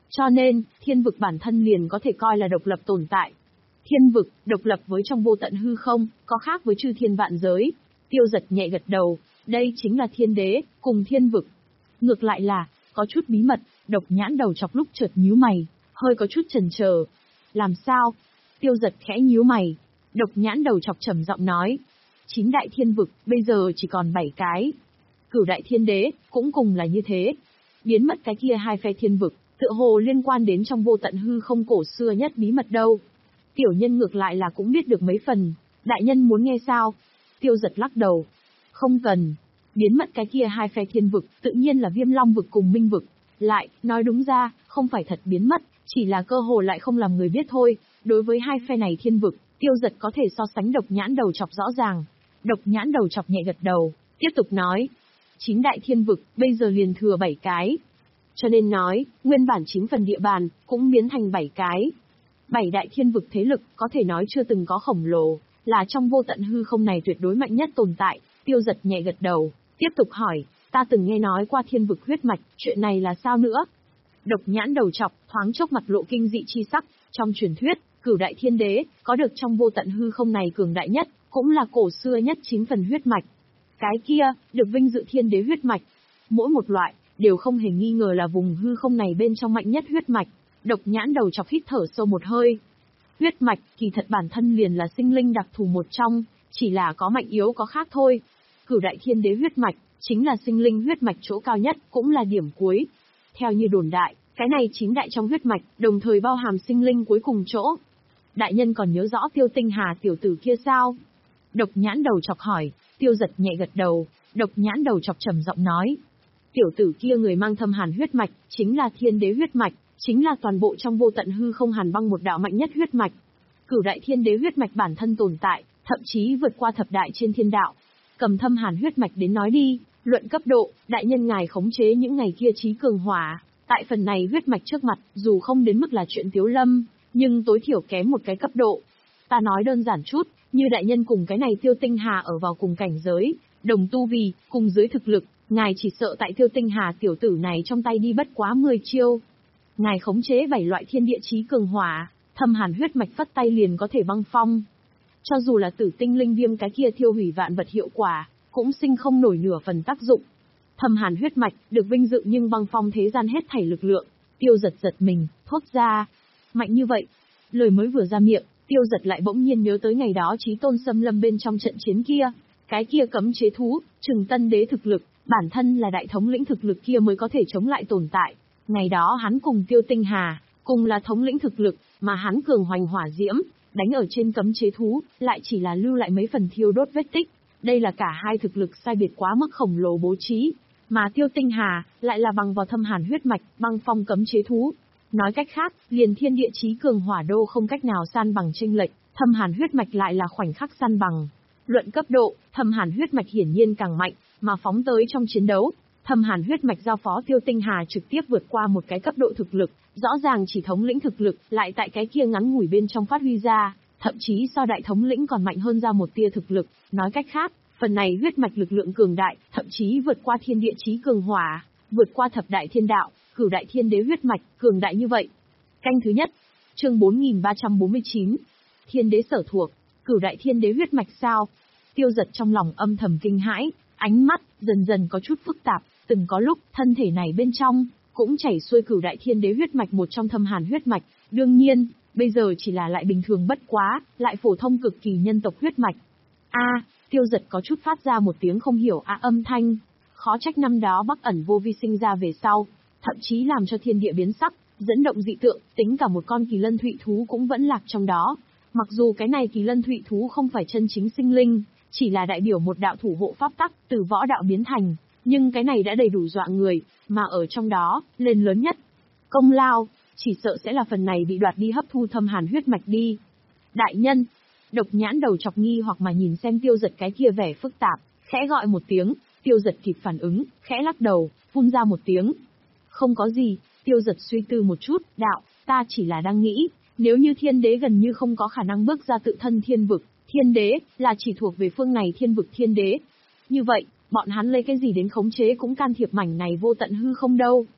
Cho nên, thiên vực bản thân liền có thể coi là độc lập tồn tại. Thiên vực, độc lập với trong vô tận hư không, có khác với chư thiên vạn giới. Tiêu Giật nhẹ gật đầu, đây chính là thiên đế, cùng thiên vực. Ngược lại là, có chút bí mật, Độc Nhãn đầu chọc lúc chợt nhíu mày, hơi có chút chần chờ. Làm sao? Tiêu Giật khẽ nhíu mày. Độc Nhãn đầu chọc trầm giọng nói. Chín đại thiên vực, bây giờ chỉ còn bảy cái. Cửu đại thiên đế, cũng cùng là như thế. Biến mất cái kia hai phe thiên vực, tựa hồ liên quan đến trong vô tận hư không cổ xưa nhất bí mật đâu. Tiểu nhân ngược lại là cũng biết được mấy phần, đại nhân muốn nghe sao? Tiêu Giật lắc đầu. Không cần. Biến mất cái kia hai phe thiên vực, tự nhiên là Viêm Long vực cùng Minh vực. Lại, nói đúng ra, không phải thật biến mất, chỉ là cơ hồ lại không làm người biết thôi. Đối với hai phe này thiên vực, Tiêu Giật có thể so sánh Độc Nhãn đầu chọc rõ ràng. Độc Nhãn đầu chọc nhẹ gật đầu, tiếp tục nói. Chín đại thiên vực, bây giờ liền thừa bảy cái. Cho nên nói, nguyên bản chín phần địa bàn, cũng biến thành bảy cái. Bảy đại thiên vực thế lực, có thể nói chưa từng có khổng lồ, là trong vô tận hư không này tuyệt đối mạnh nhất tồn tại. Tiêu Giật nhẹ gật đầu, tiếp tục hỏi, ta từng nghe nói qua thiên vực huyết mạch, chuyện này là sao nữa? Độc Nhãn đầu chọc, thoáng chốc mặt lộ kinh dị chi sắc, trong truyền thuyết, cửu đại thiên đế, có được trong vô tận hư không này cường đại nhất, cũng là cổ xưa nhất chín phần huyết mạch. Cái kia, được vinh dự thiên đế huyết mạch. Mỗi một loại, đều không hề nghi ngờ là vùng hư không này bên trong mạnh nhất huyết mạch. Độc Nhãn đầu chọc hít thở sâu một hơi. Huyết mạch, kỳ thật bản thân liền là sinh linh đặc thù một trong, chỉ là có mạnh yếu có khác thôi. Cửu đại thiên đế huyết mạch, chính là sinh linh huyết mạch chỗ cao nhất, cũng là điểm cuối. Theo như đồn đại, cái này chín đại trong huyết mạch, đồng thời bao hàm sinh linh cuối cùng chỗ. Đại nhân còn nhớ rõ Tiêu Tinh Hà tiểu tử kia sao? Độc Nhãn đầu chọc hỏi. Tiêu Giật nhẹ gật đầu, Độc Nhãn đầu chọc trầm giọng nói. Tiểu tử kia người mang thâm hàn huyết mạch, chính là thiên đế huyết mạch, chính là toàn bộ trong vô tận hư không hàn băng một đạo mạnh nhất huyết mạch. Cửu đại thiên đế huyết mạch bản thân tồn tại, thậm chí vượt qua thập đại trên thiên đạo. Cầm thâm hàn huyết mạch đến nói đi, luận cấp độ, đại nhân ngài khống chế những ngày kia trí cường hỏa. Tại phần này huyết mạch trước mặt, dù không đến mức là chuyện tiếu lâm, nhưng tối thiểu kém một cái cấp độ. Ta nói đơn giản chút, như đại nhân cùng cái này Tiêu Tinh Hà ở vào cùng cảnh giới, đồng tu vì, cùng dưới thực lực, ngài chỉ sợ tại Tiêu Tinh Hà tiểu tử này trong tay đi bất quá mười chiêu. Ngài khống chế bảy loại thiên địa chí cường hỏa, thâm hàn huyết mạch phất tay liền có thể băng phong. Cho dù là tử tinh linh viêm cái kia thiêu hủy vạn vật hiệu quả, cũng sinh không nổi nửa phần tác dụng. Thâm hàn huyết mạch, được vinh dự nhưng băng phong thế gian hết thảy lực lượng. Tiêu Giật giật mình, thốt ra. Mạnh như vậy. Lời mới vừa ra miệng, Tiêu Giật lại bỗng nhiên nhớ tới ngày đó Chí Tôn xâm lâm bên trong trận chiến kia. Cái kia cấm chế thú, Trừng Tân Đế thực lực, bản thân là đại thống lĩnh thực lực kia mới có thể chống lại tồn tại. Ngày đó hắn cùng Tiêu Tinh Hà, cùng là thống lĩnh thực lực, mà hắn cường hoành hỏa diễm, đánh ở trên cấm chế thú, lại chỉ là lưu lại mấy phần thiêu đốt vết tích. Đây là cả hai thực lực sai biệt quá mức khổng lồ bố trí, mà Tiêu Tinh Hà lại là bằng vào thâm hàn huyết mạch, băng phong cấm chế thú. Nói cách khác, liền thiên địa chí cường hỏa đô không cách nào san bằng chênh lệch, thâm hàn huyết mạch lại là khoảnh khắc san bằng. Luận cấp độ, thâm hàn huyết mạch hiển nhiên càng mạnh, mà phóng tới trong chiến đấu, thâm hàn huyết mạch giao phó Tiêu Tinh Hà trực tiếp vượt qua một cái cấp độ thực lực, rõ ràng chỉ thống lĩnh thực lực, lại tại cái kia ngắn ngủi bên trong phát huy ra, thậm chí so đại thống lĩnh còn mạnh hơn ra một tia thực lực. Nói cách khác, phần này huyết mạch lực lượng cường đại, thậm chí vượt qua thiên địa chí cường hỏa, vượt qua thập đại thiên đạo, cửu đại thiên đế huyết mạch, cường đại như vậy. Canh thứ nhất, chương bốn nghìn ba trăm bốn mươi chín, thiên đế sở thuộc, cửu đại thiên đế huyết mạch sao? Tiêu Giật trong lòng âm thầm kinh hãi, ánh mắt dần dần có chút phức tạp, từng có lúc thân thể này bên trong cũng chảy xuôi cửu đại thiên đế huyết mạch một trong thâm hàn huyết mạch, đương nhiên, bây giờ chỉ là lại bình thường bất quá, lại phổ thông cực kỳ nhân tộc huyết mạch. A, Tiêu Giật có chút phát ra một tiếng không hiểu a âm thanh, khó trách năm đó Bắc Ẩn Vô Vi sinh ra về sau, thậm chí làm cho thiên địa biến sắc, dẫn động dị tượng, tính cả một con kỳ lân thụy thú cũng vẫn lạc trong đó. Mặc dù cái này kỳ lân thụy thú không phải chân chính sinh linh, chỉ là đại biểu một đạo thủ hộ pháp tắc, từ võ đạo biến thành, nhưng cái này đã đầy đủ dọa người, mà ở trong đó, lên lớn nhất. Công lao, chỉ sợ sẽ là phần này bị đoạt đi hấp thu thâm hàn huyết mạch đi. Đại nhân, Độc Nhãn đầu chọc nghi hoặc mà nhìn xem Tiêu Giật cái kia vẻ phức tạp, khẽ gọi một tiếng, Tiêu Giật kịp phản ứng, khẽ lắc đầu, phun ra một tiếng. Không có gì, Tiêu Giật suy tư một chút, đạo, ta chỉ là đang nghĩ, nếu như thiên đế gần như không có khả năng bước ra tự thân thiên vực, thiên đế là chỉ thuộc về phương này thiên vực thiên đế. Như vậy, bọn hắn lấy cái gì đến khống chế cũng can thiệp mảnh này vô tận hư không đâu.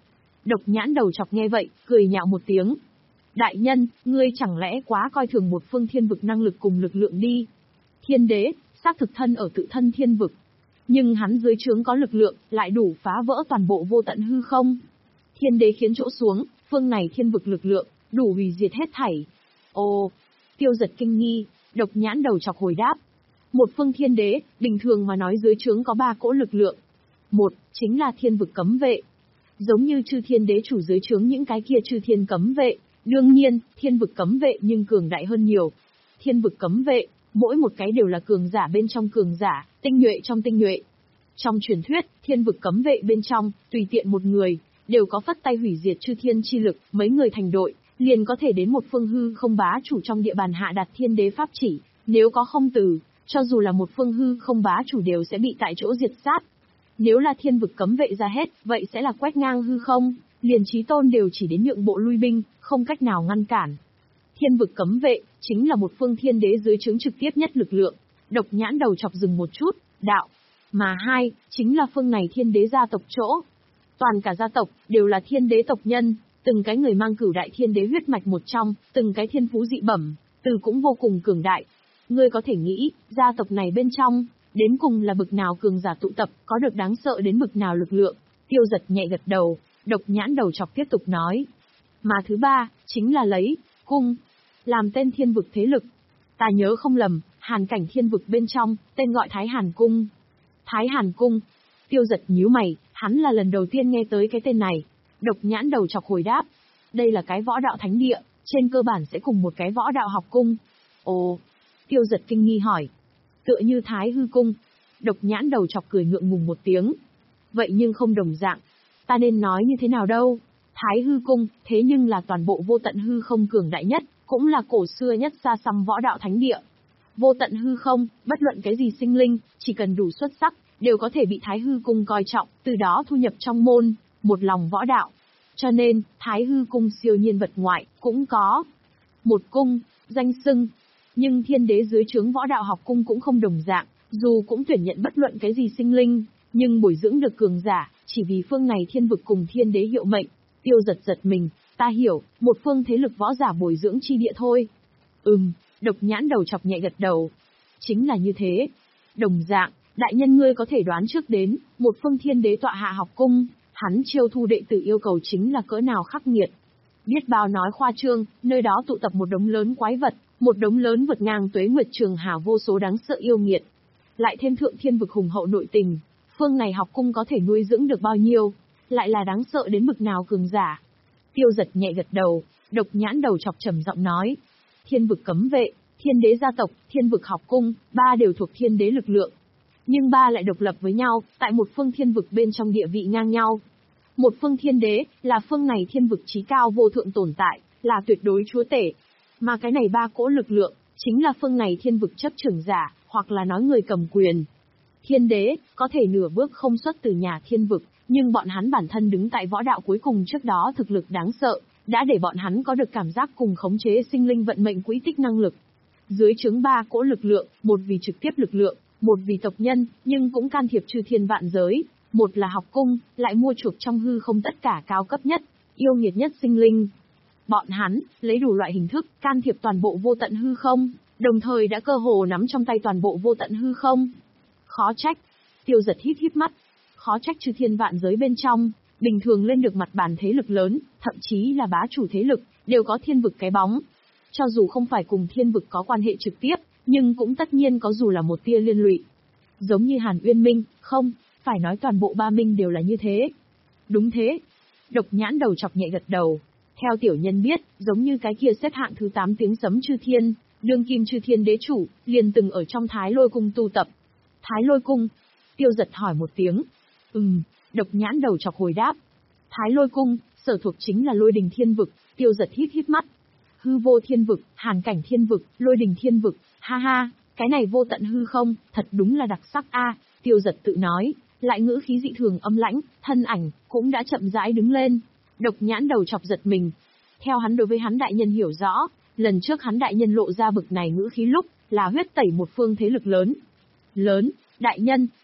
Độc nhãn đầu chọc nghe vậy, cười nhạo một tiếng. Đại nhân, ngươi chẳng lẽ quá coi thường một phương thiên vực năng lực cùng lực lượng đi. Thiên đế, xác thực thân ở tự thân thiên vực. Nhưng hắn dưới trướng có lực lượng, lại đủ phá vỡ toàn bộ vô tận hư không. Thiên đế khiến chỗ xuống, phương này thiên vực lực lượng, đủ hủy diệt hết thảy. Ồ, Tiêu Giật kinh nghi, độc nhãn đầu chọc hồi đáp. Một phương thiên đế, bình thường mà nói dưới trướng có ba cỗ lực lượng. Một, chính là thiên vực cấm vệ. Giống như chư thiên đế chủ dưới trướng những cái kia chư thiên cấm vệ, đương nhiên, thiên vực cấm vệ nhưng cường đại hơn nhiều. Thiên vực cấm vệ, mỗi một cái đều là cường giả bên trong cường giả, tinh nhuệ trong tinh nhuệ. Trong truyền thuyết, thiên vực cấm vệ bên trong, tùy tiện một người, đều có phất tay hủy diệt chư thiên chi lực, mấy người thành đội, liền có thể đến một phương hư không bá chủ trong địa bàn hạ đặt thiên đế pháp chỉ, nếu có không từ, cho dù là một phương hư không bá chủ đều sẽ bị tại chỗ diệt sát. Nếu là thiên vực cấm vệ ra hết, vậy sẽ là quét ngang hư không, liền chí tôn đều chỉ đến nhượng bộ lui binh, không cách nào ngăn cản. Thiên vực cấm vệ, chính là một phương thiên đế dưới trướng trực tiếp nhất lực lượng. Độc nhãn đầu chọc dừng một chút, đạo. Mà hai, chính là phương này thiên đế gia tộc chỗ. Toàn cả gia tộc, đều là thiên đế tộc nhân, từng cái người mang cửu đại thiên đế huyết mạch một trong, từng cái thiên phú dị bẩm, từ cũng vô cùng cường đại. Ngươi có thể nghĩ, gia tộc này bên trong, đến cùng là bực nào cường giả tụ tập, có được đáng sợ đến bực nào lực lượng. Tiêu Giật nhẹ gật đầu, độc nhãn đầu chọc tiếp tục nói. Mà thứ ba, chính là lấy, cung, làm tên thiên vực thế lực. Ta nhớ không lầm, hàn cảnh thiên vực bên trong, tên gọi Thái Hàn Cung. Thái Hàn Cung. Tiêu Giật nhíu mày, hắn là lần đầu tiên nghe tới cái tên này. Độc nhãn đầu chọc hồi đáp. Đây là cái võ đạo thánh địa, trên cơ bản sẽ cùng một cái võ đạo học cung. Ồ. Tiêu Giật kinh nghi hỏi. Tựa như Thái Hư Cung. Độc nhãn đầu chọc cười ngượng ngùng một tiếng. Vậy nhưng không đồng dạng. Ta nên nói như thế nào đâu? Thái Hư Cung, thế nhưng là toàn bộ vô tận hư không cường đại nhất, cũng là cổ xưa nhất xa xăm võ đạo thánh địa. Vô tận hư không, bất luận cái gì sinh linh, chỉ cần đủ xuất sắc, đều có thể bị Thái Hư Cung coi trọng, từ đó thu nhập trong môn, một lòng võ đạo. Cho nên, Thái Hư Cung siêu nhiên vật ngoại, cũng có một cung, danh xưng. Nhưng thiên đế dưới trướng võ đạo học cung cũng không đồng dạng, dù cũng tuyển nhận bất luận cái gì sinh linh, nhưng bồi dưỡng được cường giả, chỉ vì phương này thiên vực cùng thiên đế hiệu mệnh. Tiêu Giật giật mình, ta hiểu, một phương thế lực võ giả bồi dưỡng chi địa thôi. Ừm, độc nhãn đầu chọc nhẹ gật đầu. Chính là như thế. Đồng dạng, đại nhân ngươi có thể đoán trước đến, một phương thiên đế tọa hạ học cung, hắn chiêu thu đệ tử yêu cầu chính là cỡ nào khắc nghiệt. Biết bao nói khoa trương, nơi đó tụ tập một đống lớn quái vật, một đống lớn vượt ngang tuế nguyệt trường hà vô số đáng sợ yêu nghiệt. Lại thêm thượng thiên vực hùng hậu nội tình, phương này học cung có thể nuôi dưỡng được bao nhiêu, lại là đáng sợ đến mực nào cường giả. Tiêu Giật nhẹ gật đầu, độc nhãn đầu chọc trầm giọng nói. Thiên vực cấm vệ, thiên đế gia tộc, thiên vực học cung, ba đều thuộc thiên đế lực lượng. Nhưng ba lại độc lập với nhau, tại một phương thiên vực bên trong địa vị ngang nhau. Một phương thiên đế, là phương này thiên vực chí cao vô thượng tồn tại, là tuyệt đối chúa tể. Mà cái này ba cỗ lực lượng, chính là phương này thiên vực chấp trưởng giả, hoặc là nói người cầm quyền. Thiên đế, có thể nửa bước không xuất từ nhà thiên vực, nhưng bọn hắn bản thân đứng tại võ đạo cuối cùng trước đó thực lực đáng sợ, đã để bọn hắn có được cảm giác cùng khống chế sinh linh vận mệnh quỹ tích năng lực. Dưới trướng ba cỗ lực lượng, một vì trực tiếp lực lượng, một vì tộc nhân, nhưng cũng can thiệp chư thiên vạn giới, một là học cung, lại mua chuộc trong hư không tất cả cao cấp nhất, yêu nghiệt nhất sinh linh. Bọn hắn, lấy đủ loại hình thức, can thiệp toàn bộ vô tận hư không, đồng thời đã cơ hồ nắm trong tay toàn bộ vô tận hư không. Khó trách. Tiêu Giật híp híp mắt. Khó trách chư thiên vạn giới bên trong, bình thường lên được mặt bàn thế lực lớn, thậm chí là bá chủ thế lực, đều có thiên vực cái bóng. Cho dù không phải cùng thiên vực có quan hệ trực tiếp, nhưng cũng tất nhiên có dù là một tia liên lụy. Giống như Hàn Uyên Minh, không, phải nói toàn bộ ba minh đều là như thế. Đúng thế. Độc nhãn đầu chọc nhẹ gật đầu. Theo tiểu nhân biết, giống như cái kia xếp hạng thứ tám tiếng sấm chư thiên, đương kim chư thiên đế chủ, liền từng ở trong Thái Lôi Cung tu tập. Thái Lôi Cung? Tiêu Giật hỏi một tiếng. Ừm, độc nhãn đầu chọc hồi đáp. Thái Lôi Cung, sở thuộc chính là Lôi Đình Thiên Vực. Tiêu Giật híp híp mắt. Hư Vô Thiên Vực, Hàn Cảnh Thiên Vực, Lôi Đình Thiên Vực, ha ha, cái này vô tận hư không, thật đúng là đặc sắc a. Tiêu Giật tự nói, lại ngữ khí dị thường âm lãnh, thân ảnh cũng đã chậm rãi đứng lên. Độc nhãn đầu chọc giật mình. Theo hắn đối với hắn đại nhân hiểu rõ, lần trước hắn đại nhân lộ ra bực này ngữ khí lúc, là huyết tẩy một phương thế lực lớn. Lớn, đại nhân,